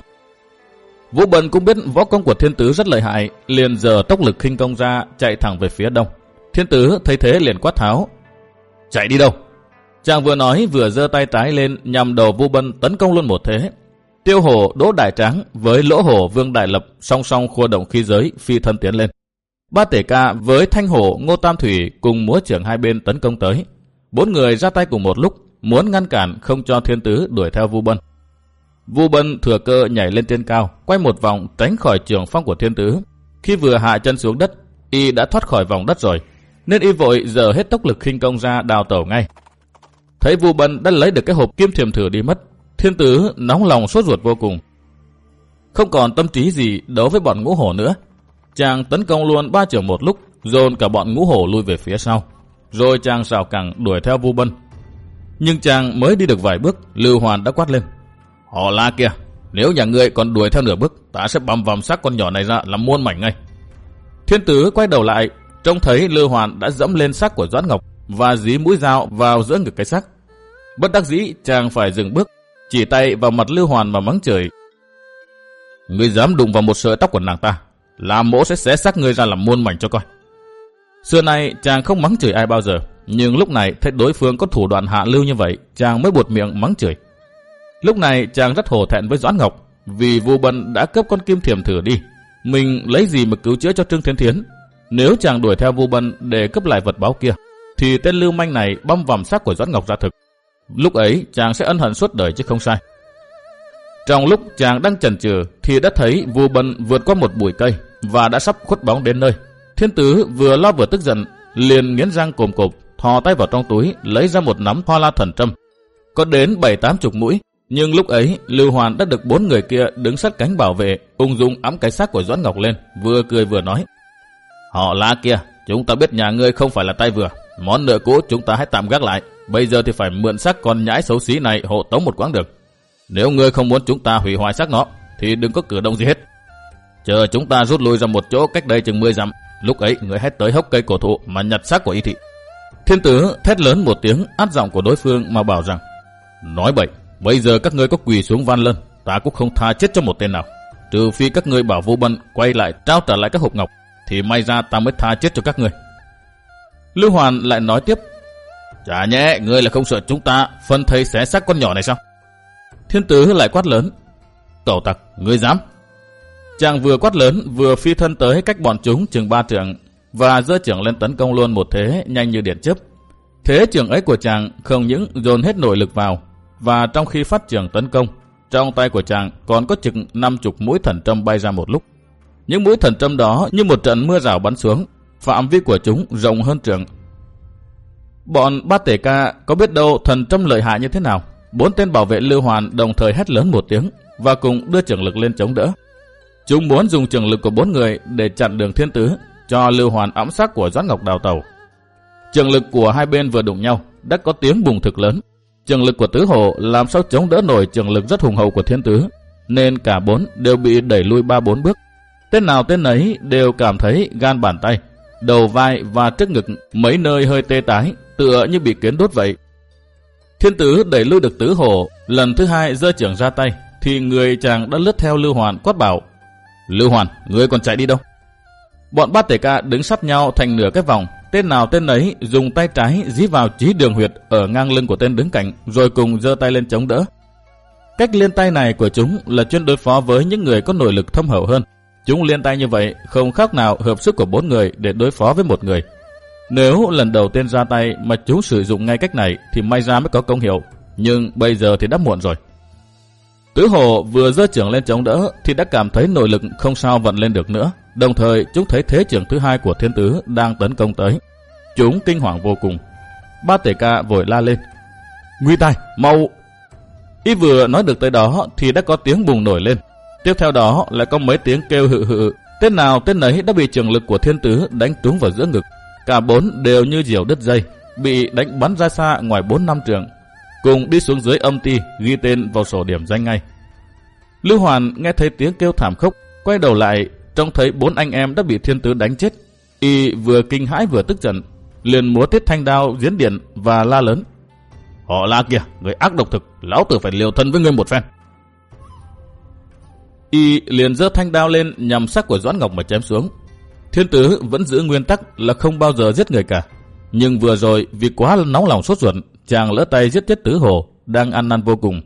Vũ Bân cũng biết võ công của Thiên Tứ rất lợi hại, liền giở tốc lực khinh công ra chạy thẳng về phía đông. Thiên Tứ thấy thế liền quát tháo, chạy đi đâu? Chàng vừa nói vừa giơ tay trái lên nhằm đầu Vũ Bân tấn công luôn một thế. Tiêu Hổ Đỗ Đại Tráng với Lỗ Hổ Vương Đại Lập song song khua động khí giới phi thân tiến lên. Ba Tể Ca với Thanh Hổ Ngô Tam Thủy cùng múa trưởng hai bên tấn công tới. Bốn người ra tay cùng một lúc, muốn ngăn cản không cho Thiên Tứ đuổi theo Vu Bân. Vu Bân thừa cơ nhảy lên trên cao, quay một vòng tránh khỏi trường phong của Thiên Tứ. Khi vừa hạ chân xuống đất, y đã thoát khỏi vòng đất rồi, nên y vội dở hết tốc lực khinh công ra đào tẩu ngay. Thấy Vu Bân đã lấy được cái hộp kim thiềm thử đi mất, Thiên Tứ nóng lòng sốt ruột vô cùng, không còn tâm trí gì đấu với bọn Ngũ Hổ nữa. Chàng tấn công luôn ba trưởng một lúc, dồn cả bọn Ngũ Hổ lui về phía sau, rồi chàng sào cẳng đuổi theo Vu Bân. Nhưng chàng mới đi được vài bước, Lưu Hoàn đã quát lên, họ La kia, nếu nhà ngươi còn đuổi theo nửa bước, ta sẽ băm vằm xác con nhỏ này ra làm muôn mảnh ngay. Thiên Tứ quay đầu lại, trông thấy Lưu Hoàn đã dẫm lên xác của Doãn Ngọc và dí mũi dao vào giữa ngực cái xác. Bất đắc dĩ chàng phải dừng bước, chỉ tay vào mặt Lưu Hoàn mà mắng chửi, ngươi dám đụng vào một sợi tóc của nàng ta, làm mỗ sẽ xé xác ngươi ra làm muôn mảnh cho coi. Xưa nay chàng không mắng chửi ai bao giờ, nhưng lúc này thấy đối phương có thủ đoạn hạ lưu như vậy, chàng mới buột miệng mắng chửi. Lúc này chàng rất hổ thẹn với Doãn Ngọc, vì Vu Bân đã cướp con kim thiềm thử đi, mình lấy gì mà cứu chữa cho Trương Thiên Thiến. Nếu chàng đuổi theo Vu Bân để cướp lại vật báu kia, thì tên lưu manh này băm vằm xác của Doãn Ngọc ra thực. Lúc ấy chàng sẽ ân hận suốt đời chứ không sai. Trong lúc chàng đang chần chừ thì đã thấy Vu Bân vượt qua một bụi cây và đã sắp khuất bóng đến nơi. Thiên Tứ vừa lo vừa tức giận, liền nghiến răng cồm cộp, thò tay vào trong túi lấy ra một nắm Hoa La Thần Trâm, có đến bảy tám chục mũi. Nhưng lúc ấy Lưu Hoàn đã được bốn người kia đứng sát cánh bảo vệ, ung dung ẵm cái xác của Doãn Ngọc lên, vừa cười vừa nói, họ La kia, chúng ta biết nhà ngươi không phải là tay vừa, Món nợ cũ chúng ta hãy tạm gác lại. Bây giờ thì phải mượn xác con nhãi xấu xí này hộ tống một quãng đường. Nếu ngươi không muốn chúng ta hủy hoại xác nó, thì đừng có cử động gì hết. Chờ chúng ta rút lui ra một chỗ cách đây chừng mười dặm. Lúc ấy ngươi hãy tới hốc cây cổ thụ mà nhặt xác của Y Thị. Thiên tử thét lớn một tiếng át giọng của đối phương mà bảo rằng: nói bậy, bây giờ các ngươi có quỳ xuống van lơn, ta cũng không tha chết cho một tên nào. Trừ phi các ngươi bảo Vu Bân quay lại trao trả lại các hộp ngọc, thì may ra ta mới tha chết cho các ngươi. Lưu Hoàn lại nói tiếp: chả nhẽ ngươi là không sợ chúng ta phân thây xé xác con nhỏ này sao? Thiên tử lại quát lớn: cẩu tặc, ngươi dám! Chàng vừa quát lớn vừa phi thân tới cách bọn chúng chừng ba trượng và giơ chưởng lên tấn công luôn một thế nhanh như điện chớp. Thế chưởng ấy của chàng không những dồn hết nội lực vào, và trong khi phát chưởng tấn công, trong tay của chàng còn có chừng năm chục mũi thần trâm bay ra một lúc. Những mũi thần trâm đó như một trận mưa rào bắn xuống, phạm vi của chúng rộng hơn trượng. Bọn Bát Tể Ca có biết đâu thần trâm lợi hại như thế nào. Bốn tên bảo vệ Lưu Hoàn đồng thời hét lớn một tiếng và cùng đưa chưởng lực lên chống đỡ. Chúng muốn dùng chưởng lực của bốn người để chặn đường Thiên Tứ, cho Lưu Hoàn ẵm xác của Doãn Ngọc đào tẩu. Chưởng lực của hai bên vừa đụng nhau đã có tiếng bùng thực lớn. Chưởng lực của Tứ Hổ làm sao chống đỡ nổi chưởng lực rất hùng hậu của Thiên Tứ, nên cả bốn đều bị đẩy lui ba bốn bước. Tên nào tên ấy đều cảm thấy gan bàn tay, đầu vai và trước ngực mấy nơi hơi tê tái, tựa như bị kiến đốt vậy. Thiên Tứ đẩy lui được Tứ Hổ, lần thứ hai giơ chưởng ra tay, thì người chàng đã lướt theo Lưu Hoàn quát bảo: Lưu Hoàn, ngươi còn chạy đi đâu? Bọn Bát Tể Ca đứng sát nhau thành nửa cái vòng, tên nào tên ấy dùng tay trái dí vào chí đường huyệt ở ngang lưng của tên đứng cạnh, rồi cùng giơ tay lên chống đỡ. Cách liên tay này của chúng là chuyên đối phó với những người có nội lực thâm hậu hơn. Chúng liên tay như vậy không khác nào hợp sức của bốn người để đối phó với một người. Nếu lần đầu tiên ra tay mà chúng sử dụng ngay cách này thì may ra mới có công hiệu, nhưng bây giờ thì đã muộn rồi. Tứ Hổ vừa giơ chưởng lên chống đỡ thì đã cảm thấy nội lực không sao vận lên được nữa. Đồng thời chúng thấy thế chưởng thứ hai của Thiên Tứ đang tấn công tới. Chúng kinh hoàng vô cùng. Bát Tể Ca vội la lên: nguy tai, mau! Y vừa nói được tới đó thì đã có tiếng bùng nổi lên. Tiếp theo đó lại có mấy tiếng kêu hự hự. Tên nào tên ấy đã bị chưởng lực của Thiên Tứ đánh trúng vào giữa ngực. Cả bốn đều như diều đứt dây, bị đánh bắn ra xa ngoài bốn năm trượng, cùng đi xuống dưới âm ty ghi tên vào sổ điểm danh ngay. Lưu Hoàn nghe thấy tiếng kêu thảm khốc, quay đầu lại trông thấy bốn anh em đã bị Thiên Tứ đánh chết. Y vừa kinh hãi vừa tức giận, liền múa tiết thanh đao diễn điện và la lớn: họ La kìa, người ác độc thực, lão tử phải liều thân với ngươi một phen. Y liền giơ thanh đao lên nhằm xác của Doãn Ngọc mà chém xuống. Thiên Tứ vẫn giữ nguyên tắc là không bao giờ giết người cả, nhưng vừa rồi vì quá nóng lòng sốt ruột, chàng lỡ tay giết chết Tứ Hổ đang ăn năn vô cùng,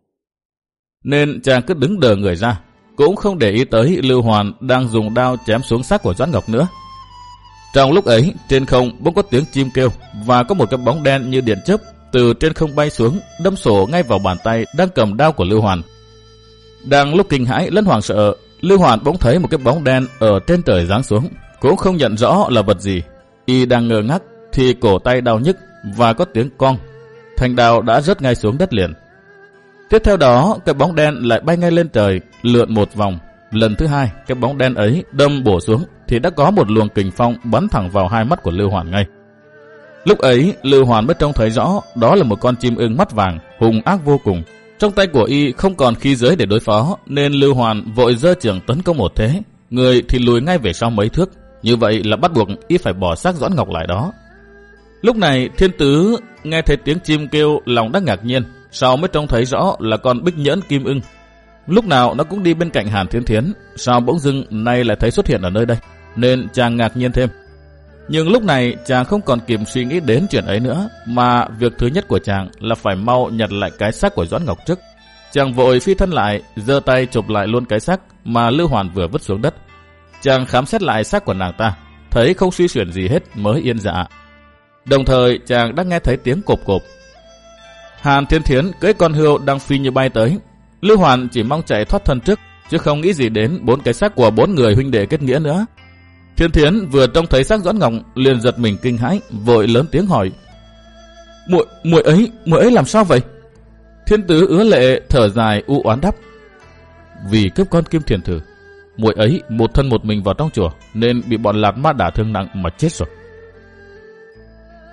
nên chàng cứ đứng đờ người ra, cũng không để ý tới Lưu Hoàn đang dùng đao chém xuống xác của Doãn Ngọc nữa. Trong lúc ấy, trên không bỗng có tiếng chim kêu và có một cái bóng đen như điện chớp từ trên không bay xuống, đâm sổ ngay vào bàn tay đang cầm đao của Lưu Hoàn. Đang lúc kinh hãi lẫn hoảng sợ, Lưu Hoàn bỗng thấy một cái bóng đen ở trên trời giáng xuống, cũng không nhận rõ là vật gì. Y đang ngơ ngác thì cổ tay đau nhức và có tiếng cong, thanh đao đã rớt ngay xuống đất liền. Tiếp theo đó, cái bóng đen lại bay ngay lên trời, lượn một vòng. Lần thứ hai, cái bóng đen ấy đâm bổ xuống thì đã có một luồng kình phong bắn thẳng vào hai mắt của Lưu Hoàn ngay. Lúc ấy, Lưu Hoàn mới trông thấy rõ đó là một con chim ưng mắt vàng, hung ác vô cùng. Trong tay của y không còn khí giới để đối phó, nên Lưu Hoàn vội giơ chưởng tấn công một thế, người thì lùi ngay về sau mấy thước. Như vậy là bắt buộc y phải bỏ xác Doãn Ngọc lại đó. Lúc này Thiên Tứ nghe thấy tiếng chim kêu, lòng đã ngạc nhiên, sau mới trông thấy rõ là con Bích Nhẫn Kim Ưng. Lúc nào nó cũng đi bên cạnh Hàn Thiên Thiến, sao bỗng dưng nay lại thấy xuất hiện ở nơi đây, nên chàng ngạc nhiên thêm. Nhưng lúc này chàng không còn kịp suy nghĩ đến chuyện ấy nữa, mà việc thứ nhất của chàng là phải mau nhặt lại cái xác của Doãn Ngọc trước. Chàng vội phi thân lại, giơ tay chụp lại luôn cái xác mà Lưu Hoàn vừa vứt xuống đất. Chàng khám xét lại xác của nàng ta, thấy không suy chuyển gì hết mới yên dạ. Đồng thời chàng đã nghe thấy tiếng cộp cộp. Hàn Thiên Thiến cưỡi con hươu đang phi như bay tới. Lưu Hoàn chỉ mong chạy thoát thân trước, chứ không nghĩ gì đến bốn cái xác của bốn người huynh đệ kết nghĩa nữa. Thiên Thiến vừa trông thấy xác Doãn Ngọc liền giật mình kinh hãi, vội lớn tiếng hỏi: muội muội ấy muội ấy làm sao vậy? Thiên Tứ ứa lệ thở dài u oán đáp: vì cướp con Kim Thiền Thử, muội ấy một thân một mình vào trong chùa nên bị bọn Lạt Ma đả thương nặng mà chết rồi.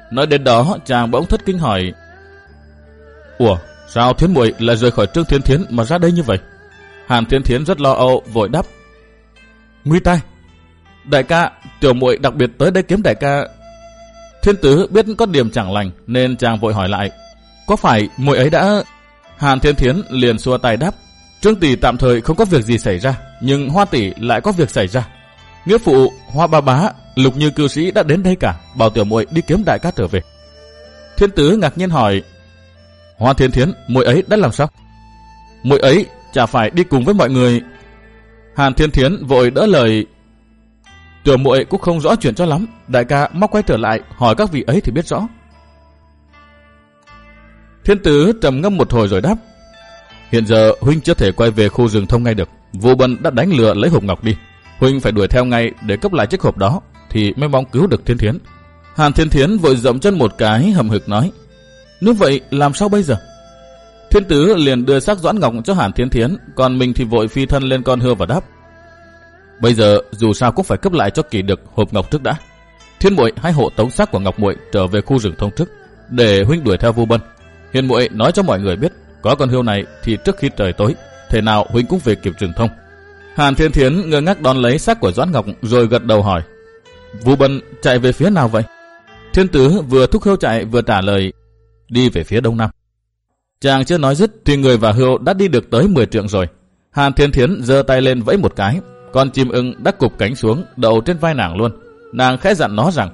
Nói đến đó, chàng bỗng thất kinh hỏi: Ủa, sao Thiến muội lại rời khỏi Trương Thiên Thiến mà ra đây như vậy? Hàn Thiên Thiến rất lo âu, vội đáp: Nguy tai, đại ca, tiểu muội đặc biệt tới đây kiếm đại ca. Thiên Tứ biết có điểm chẳng lành nên chàng vội hỏi lại: Có phải muội ấy đã... Hàn Thiên Thiến liền xua tay đáp: Trương tỷ tạm thời không có việc gì xảy ra, nhưng Hoa tỷ lại có việc xảy ra. Nghĩa phụ Hoa ba bá, Lục Như cư sĩ đã đến đây cả, bảo tiểu muội đi kiếm đại ca trở về. Thiên Tứ ngạc nhiên hỏi: Hoa Thiên Thiến, muội ấy đã làm sao? Muội ấy chả phải đi cùng với mọi người. Hàn Thiên Thiến vội đỡ lời: Tiểu muội cũng không rõ chuyện cho lắm, đại ca mau quay trở lại hỏi các vị ấy thì biết rõ. Thiên Tứ trầm ngâm một hồi rồi đáp: Hiện giờ huynh chưa thể quay về khu rừng thông ngay được, Vô Bân đã đánh lừa lấy hộp ngọc đi, huynh phải đuổi theo ngay để cấp lại chiếc hộp đó thì mới mong cứu được Thiên Thiến. Hàn Thiên Thiến vội dậm chân một cái hậm hực nói: Nếu vậy làm sao bây giờ? Thiên Tứ liền đưa xác Doãn Ngọc cho Hàn Thiên Thiến, còn mình thì vội phi thân lên con hươu và đáp: Bây giờ dù sao cũng phải cấp lại cho kỳ được hộp ngọc trước đã. Thiên muội hãy hộ tống xác của Ngọc muội trở về khu rừng thông trước, để huynh đuổi theo Vô Bân. Hiền muội nói cho mọi người biết, có con hươu này thì trước khi trời tối, thế nào huynh cũng về kịp rừng thông. Hàn Thiên Thiến ngơ ngác đón lấy xác của Doãn Ngọc rồi gật đầu hỏi: Vô Bân chạy về phía nào vậy? Thiên Tứ vừa thúc hươu chạy vừa trả lời: Đi về phía đông nam. Chàng chưa nói dứt thì người và hươu đã đi được tới mười trượng rồi. Hàn Thiên Thiến giơ tay lên vẫy một cái, con chim ưng đã cụp cánh xuống đậu trên vai nàng luôn. Nàng khẽ dặn nó rằng: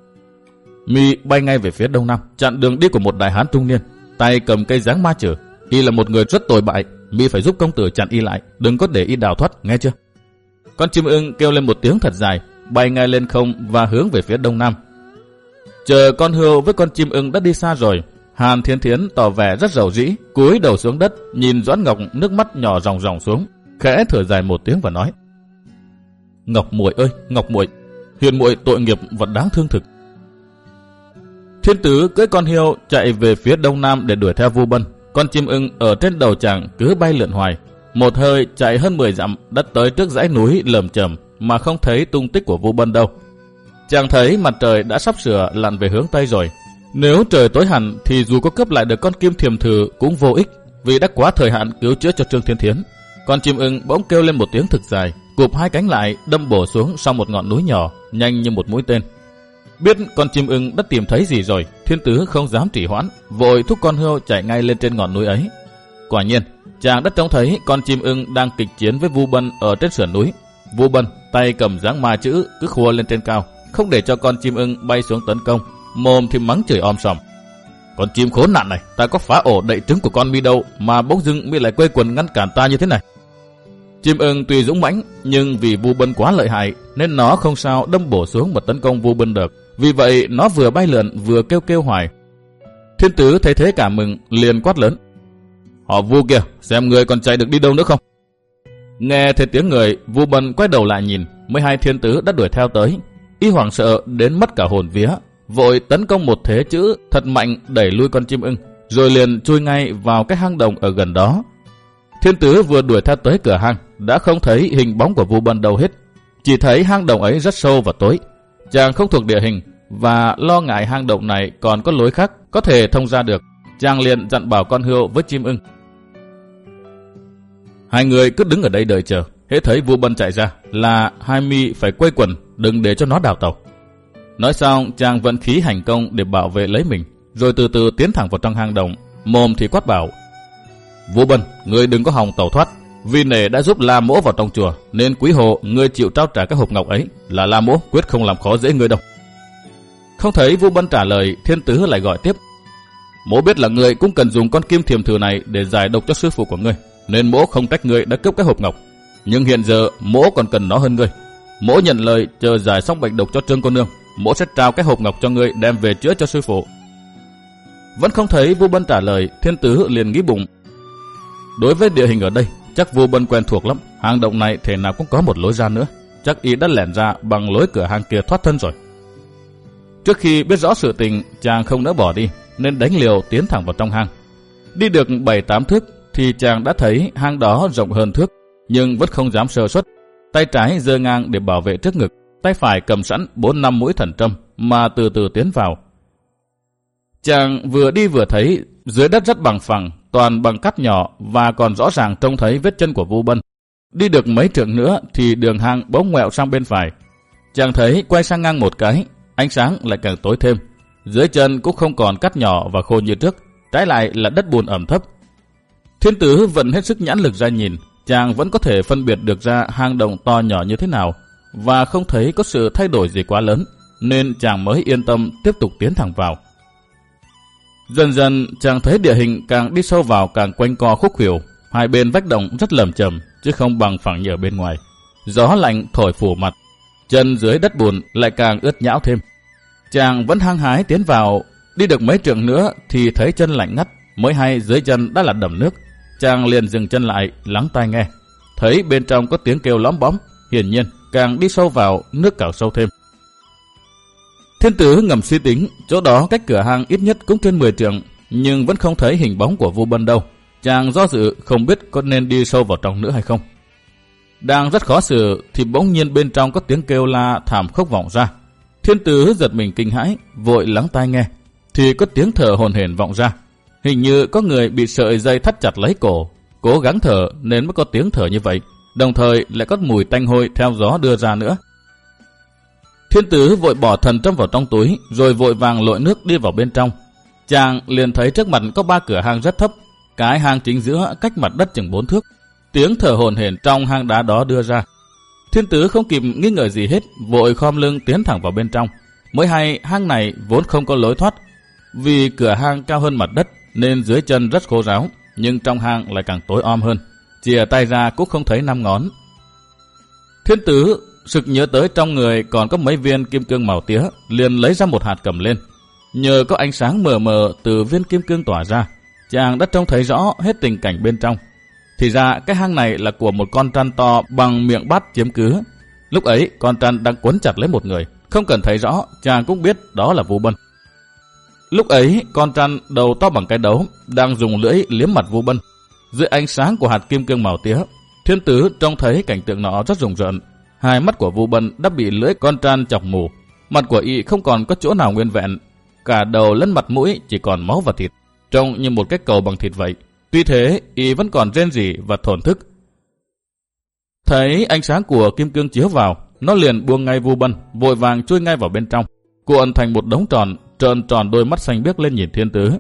Mi bay ngay về phía đông nam, chặn đường đi của một đại hán trung niên, tay cầm cây giáng ma chử. Y là một người rất tồi bại, Mi phải giúp công tử chặn y lại, đừng có để y đào thoát, nghe chưa? Con chim ưng kêu lên một tiếng thật dài, bay ngay lên không và hướng về phía đông nam. Chờ con hươu với con chim ưng đã đi xa rồi, Hàn Thiên Thiến tỏ vẻ rất rầu rĩ, cúi đầu xuống đất, nhìn Doãn Ngọc, nước mắt nhỏ ròng ròng xuống, khẽ thở dài một tiếng và nói: Ngọc muội ơi, Ngọc muội, hiền muội tội nghiệp và đáng thương thực. Thiên Tứ cưỡi con hươu chạy về phía đông nam để đuổi theo Vô Bân. Con chim ưng ở trên đầu chàng cứ bay lượn hoài, một hơi chạy hơn mười dặm đã tới trước dãy núi lởm chởm mà không thấy tung tích của Vô Bân đâu. Chàng thấy mặt trời đã sắp sửa lặn về hướng tây rồi. Nếu trời tối hẳn thì dù có cướp lại được con kim thiềm thử cũng vô ích, vì đã quá thời hạn cứu chữa cho Trương Thiên Thiến. Con chim ưng bỗng kêu lên một tiếng thực dài, cụp hai cánh lại đâm bổ xuống sau một ngọn núi nhỏ, nhanh như một mũi tên. Biết con chim ưng đã tìm thấy gì rồi, Thiên Tứ không dám trì hoãn, vội thúc con hươu chạy ngay lên trên ngọn núi ấy. Quả nhiên, chàng đã trông thấy con chim ưng đang kịch chiến với Vu Bân ở trên sườn núi. Vu Bân tay cầm dáng ma chữ cứ khua lên trên cao, không để cho con chim ưng bay xuống tấn công, mồm thì mắng chửi om sòm: Con chim khốn nạn này, ta có phá ổ đậy trứng của con Mi đâu mà bỗng dưng Mi lại quây quần ngăn cản ta như thế này. Chim ưng tuy dũng mãnh nhưng vì Vu Bân quá lợi hại nên nó không sao đâm bổ xuống mà tấn công Vu Bân được. Vì vậy nó vừa bay lượn vừa kêu kêu hoài. Thiên Tứ thấy thế cả mừng, liền quát lớn: Họ Vu kia, xem người còn chạy được đi đâu nữa không? Nghe thấy tiếng người, Vu Bân quay đầu lại nhìn, mới hai Thiên Tứ đã đuổi theo tới. Y hoảng sợ đến mất cả hồn vía, vội tấn công một thế chữ thật mạnh đẩy lui con chim ưng, rồi liền chui ngay vào cái hang động ở gần đó. Thiên Tứ vừa đuổi theo tới cửa hang đã không thấy hình bóng của Vu Bân đâu hết, chỉ thấy hang động ấy rất sâu và tối. Chàng không thuộc địa hình và lo ngại hang động này còn có lối khác có thể thông ra được, chàng liền dặn bảo con hươu với chim ưng: Hai người cứ đứng ở đây đợi chờ, hễ thấy Vu Bân chạy ra là hai mi phải quây quần, đừng để cho nó đào tẩu. Nói xong, chàng vận khí hành công để bảo vệ lấy mình, rồi từ từ tiến thẳng vào trong hang động, mồm thì quát bảo: Vu Bân, ngươi đừng có hòng tẩu thoát. Vì nể đã giúp La Mỗ vào trong chùa nên quý hộ ngươi chịu trao trả các hộp ngọc ấy, là La Mỗ quyết không làm khó dễ ngươi đâu. Không thấy Vu Bân trả lời, Thiên Tứ lại gọi tiếp: Mỗ biết là ngươi cũng cần dùng con kim thiềm thử này để giải độc cho sư phụ của ngươi, nên mỗ không trách ngươi đã cướp cái hộp ngọc. Nhưng hiện giờ mỗ còn cần nó hơn ngươi. Mỗ nhận lời chờ giải xong bệnh độc cho Trương cô nương, mỗ sẽ trao cái hộp ngọc cho ngươi đem về chữa cho sư phụ. Vẫn không thấy Vu Bân trả lời, Thiên Tứ liền nghĩ bụng: Đối với địa hình ở đây, chắc Vu Bân quen thuộc lắm, hang động này thể nào cũng có một lối ra nữa, chắc y đã lẻn ra bằng lối cửa hang kia thoát thân rồi. Trước khi biết rõ sự tình, chàng không nỡ bỏ đi nên đánh liều tiến thẳng vào trong hang. Đi được bảy tám thước thì chàng đã thấy hang đó rộng hơn thước, nhưng vẫn không dám sơ suất. Tay trái giơ ngang để bảo vệ trước ngực, tay phải cầm sẵn bốn năm mũi thần trâm mà từ từ tiến vào. Chàng vừa đi vừa thấy dưới đất rất bằng phẳng, toàn bằng cát nhỏ và còn rõ ràng trông thấy vết chân của Vu Bân. Đi được mấy trượng nữa thì đường hang bỗng ngoẹo sang bên phải. Chàng thấy quay sang ngang một cái, ánh sáng lại càng tối thêm. Dưới chân cũng không còn cát nhỏ và khô như trước, trái lại là đất bùn ẩm thấp. Thiên Tứ vẫn hết sức nhãn lực ra nhìn, chàng vẫn có thể phân biệt được ra hang động to nhỏ như thế nào và không thấy có sự thay đổi gì quá lớn, nên chàng mới yên tâm tiếp tục tiến thẳng vào. Dần dần chàng thấy địa hình càng đi sâu vào càng quanh co khúc khuỷu, hai bên vách động rất lởm chởm chứ không bằng phẳng như ở bên ngoài. Gió lạnh thổi phủ mặt, chân dưới đất bùn lại càng ướt nhão thêm. Chàng vẫn hăng hái tiến vào, đi được mấy trượng nữa thì thấy chân lạnh ngắt, mới hay dưới chân đã là đầm nước. Chàng liền dừng chân lại, lắng tai nghe, thấy bên trong có tiếng kêu lõm bõm, hiển nhiên càng đi sâu vào nước càng sâu thêm. Thiên Tứ ngầm suy tính, chỗ đó cách cửa hang ít nhất cũng trên mười trượng, nhưng vẫn không thấy hình bóng của Vu Bân đâu. Chàng do dự không biết có nên đi sâu vào trong nữa hay không. Đang rất khó xử thì bỗng nhiên bên trong có tiếng kêu la thảm khốc vọng ra. Thiên Tứ giật mình kinh hãi, vội lắng tai nghe, thì có tiếng thở hổn hển vọng ra. Hình như có người bị sợi dây thắt chặt lấy cổ, cố gắng thở nên mới có tiếng thở như vậy, đồng thời lại có mùi tanh hôi theo gió đưa ra nữa. Thiên Tứ vội bỏ thần trâm vào trong túi, rồi vội vàng lội nước đi vào bên trong. Chàng liền thấy trước mặt có ba cửa hang rất thấp, cái hang chính giữa cách mặt đất chừng bốn thước. Tiếng thở hổn hển trong hang đá đó đưa ra. Thiên Tứ không kịp nghi ngờ gì hết, vội khom lưng tiến thẳng vào bên trong. Mới hay hang này vốn không có lối thoát, vì cửa hang cao hơn mặt đất nên dưới chân rất khô ráo, nhưng trong hang lại càng tối om hơn, chìa tay ra cũng không thấy năm ngón. Thiên Tứ sực nhớ tới trong người còn có mấy viên kim cương màu tía, liền lấy ra một hạt cầm lên. Nhờ có ánh sáng mờ mờ từ viên kim cương tỏa ra, chàng đã trông thấy rõ hết tình cảnh bên trong. Thì ra cái hang này là của một con trăn to bằng miệng bát chiếm cứ. Lúc ấy con trăn đang quấn chặt lấy một người, không cần thấy rõ chàng cũng biết đó là Vu Bân. Lúc ấy con trăn đầu to bằng cái đấu đang dùng lưỡi liếm mặt Vu Bân. Dưới ánh sáng của hạt kim cương màu tía, Thiên Tứ trông thấy cảnh tượng nó rất rùng rợn. Hai mắt của Vu Bân đã bị lưỡi con trăn chọc mù, mặt của y không còn có chỗ nào nguyên vẹn, cả đầu lẫn mặt mũi chỉ còn máu và thịt, trông như một cái cầu bằng thịt vậy. Tuy thế, y vẫn còn rên rỉ và thổn thức. Thấy ánh sáng của kim cương chiếu vào, nó liền buông ngay Vu Bân, vội vàng chui ngay vào bên trong, cuộn thành một đống tròn, trợn tròn đôi mắt xanh biếc lên nhìn Thiên Tứ.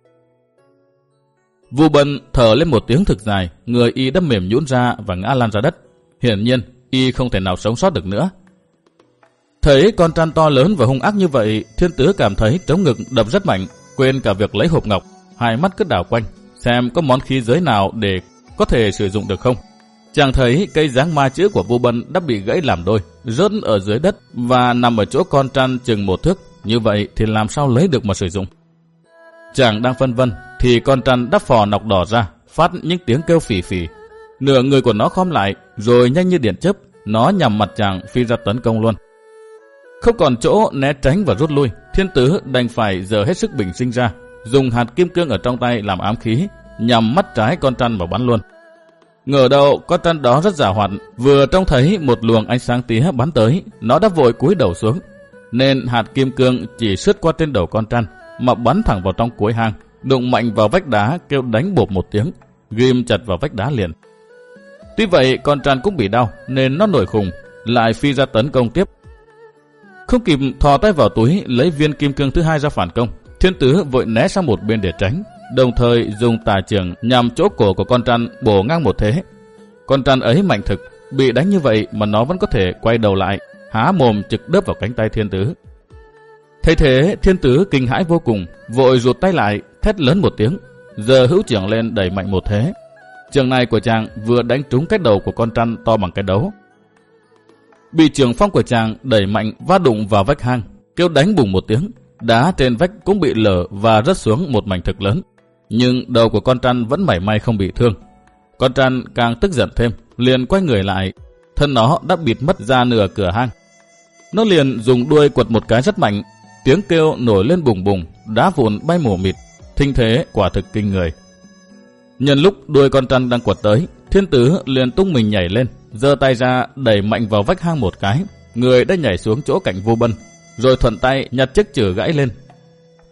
Vu Bân thở lên một tiếng thực dài, người y đã mềm nhũn ra và ngã lăn ra đất. Hiển nhiên, y không thể nào sống sót được nữa. Thấy con trăn to lớn và hung ác như vậy, Thiên Tứ cảm thấy trống ngực đập rất mạnh, quên cả việc lấy hộp ngọc, hai mắt cứ đảo quanh, xem có món khí giới nào để có thể sử dụng được không. Chàng thấy cây dáng ma chữ của Vu Bân đã bị gãy làm đôi, rớt ở dưới đất và nằm ở chỗ con trăn chừng một thước, như vậy thì làm sao lấy được mà sử dụng. Chàng đang phân vân thì con trăn đã phò nọc đỏ ra, phát những tiếng kêu phì phì. Nửa người của nó khom lại, rồi nhanh như điện chớp, nó nhằm mặt chàng phi ra tấn công luôn. Không còn chỗ né tránh và rút lui, Thiên Tứ đành phải giờ hết sức bình sinh ra, dùng hạt kim cương ở trong tay làm ám khí, nhằm mắt trái con trăn và bắn luôn. Ngờ đâu con trăn đó rất giàu hoạt, vừa trông thấy một luồng ánh sáng tía bắn tới, nó đã vội cúi đầu xuống, nên hạt kim cương chỉ sướt qua trên đầu con trăn mà bắn thẳng vào trong cuối hang, đụng mạnh vào vách đá kêu đánh bộp một tiếng, ghim chặt vào vách đá liền. Tuy vậy con trăn cũng bị đau nên nó nổi khùng, lại phi ra tấn công tiếp. Không kịp thò tay vào túi lấy viên kim cương thứ hai ra phản công, Thiên Tứ vội né sang một bên để tránh, đồng thời dùng tà chưởng nhằm chỗ cổ của con trăn bổ ngang một thế. Con trăn ấy mạnh thực, bị đánh như vậy mà nó vẫn có thể quay đầu lại, há mồm trực đớp vào cánh tay Thiên Tứ. Thấy thế, Thiên Tứ kinh hãi vô cùng, vội rụt tay lại, thét lớn một tiếng, giơ hữu chưởng lên đẩy mạnh một thế. Chưởng này của chàng vừa đánh trúng cái đầu của con trăn to bằng cái đấu. Bị chưởng phong của chàng đẩy mạnh va đụng vào vách hang, kêu đánh bùng một tiếng, đá trên vách cũng bị lở và rớt xuống một mảnh thực lớn. Nhưng đầu của con trăn vẫn mảy may không bị thương. Con trăn càng tức giận thêm, liền quay người lại, thân nó đã bịt mất ra nửa cửa hang. Nó liền dùng đuôi quật một cái rất mạnh, tiếng kêu nổi lên bùng bùng, đá vụn bay mù mịt, thinh thế quả thực kinh người. Nhân lúc đuôi con trăn đang quật tới, Thiên Tứ liền tung mình nhảy lên, giơ tay ra đẩy mạnh vào vách hang một cái, người đã nhảy xuống chỗ cạnh Vu Bân, rồi thuận tay nhặt chiếc chử gãy lên.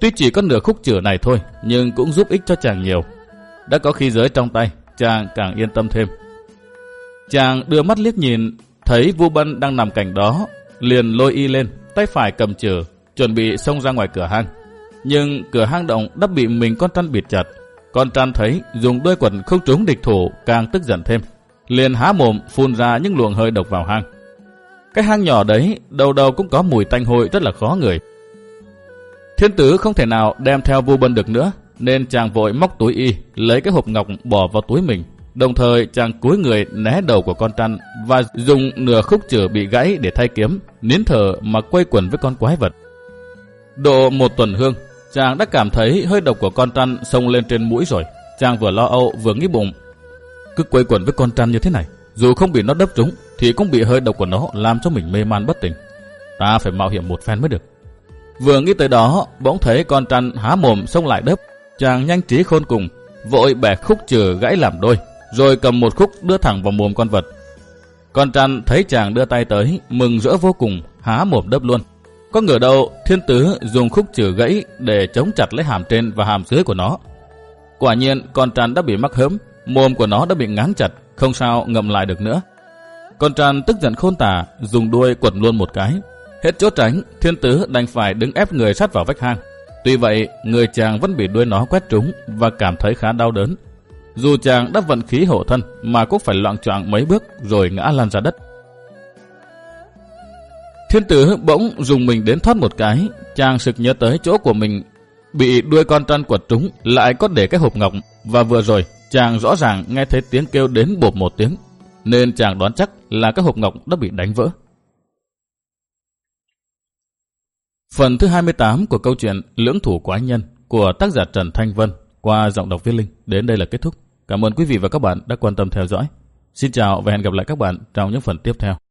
Tuy chỉ có nửa khúc chửa này thôi, nhưng cũng giúp ích cho chàng nhiều. Đã có khí giới trong tay, chàng càng yên tâm thêm. Chàng đưa mắt liếc nhìn, thấy Vu Bân đang nằm cạnh đó, liền lôi y lên, tay phải cầm chửa, chuẩn bị xông ra ngoài cửa hang. Nhưng cửa hang động đã bị mình con trăn bịt chặt. Con trăn thấy dùng đuôi quần không trúng địch thủ, càng tức giận thêm, liền há mồm phun ra những luồng hơi độc vào hang. Cái hang nhỏ đấy, đầu đầu cũng có mùi tanh hôi rất là khó ngửi. Thiên Tứ không thể nào đem theo Vu Bân được nữa, nên chàng vội móc túi y, lấy cái hộp ngọc bỏ vào túi mình. Đồng thời chàng cúi người né đầu của con trăn và dùng nửa khúc chửa bị gãy để thay kiếm, nín thở mà quây quần với con quái vật. Độ một tuần hương, chàng đã cảm thấy hơi độc của con trăn xông lên trên mũi rồi. Chàng vừa lo âu vừa nghĩ bụng, cứ quây quần với con trăn như thế này, dù không bị nó đớp trúng thì cũng bị hơi độc của nó làm cho mình mê man bất tỉnh. Ta phải mạo hiểm một phen mới được. Vừa nghĩ tới đó, bỗng thấy con trăn há mồm xông lại đớp. Chàng nhanh trí khôn cùng, vội bẻ khúc chửa gãy làm đôi, rồi cầm một khúc đưa thẳng vào mồm con vật. Con trăn thấy chàng đưa tay tới, mừng rỡ vô cùng, há mồm đớp luôn. Có ngờ đâu Thiên Tứ dùng khúc chửa gãy để chống chặt lấy hàm trên và hàm dưới của nó. Quả nhiên con trăn đã bị mắc hớm, mồm của nó đã bị ngáng chặt, không sao ngậm lại được nữa. Con trăn tức giận khôn tả, dùng đuôi quật luôn một cái. Hết chỗ tránh, Thiên Tứ đành phải đứng ép người sát vào vách hang. Tuy vậy, người chàng vẫn bị đuôi nó quét trúng và cảm thấy khá đau đớn. Dù chàng đã vận khí hộ thân mà cũng phải loạng choạng mấy bước rồi ngã lăn ra đất. Thiên Tứ bỗng dùng mình đến thoát một cái, chàng sực nhớ tới chỗ của mình bị đuôi con trăn quật trúng, lại có để cái hộp ngọc, và vừa rồi chàng rõ ràng nghe thấy tiếng kêu đến bộp một tiếng, nên chàng đoán chắc là cái hộp ngọc đã bị đánh vỡ. Phần thứ hai mươi tám của câu chuyện Lưỡng Thủ Quái Nhân của tác giả Trần Thanh Vân qua giọng đọc Viết Linh đến đây là kết thúc. Cảm ơn quý vị và các bạn đã quan tâm theo dõi. Xin chào và hẹn gặp lại các bạn trong những phần tiếp theo.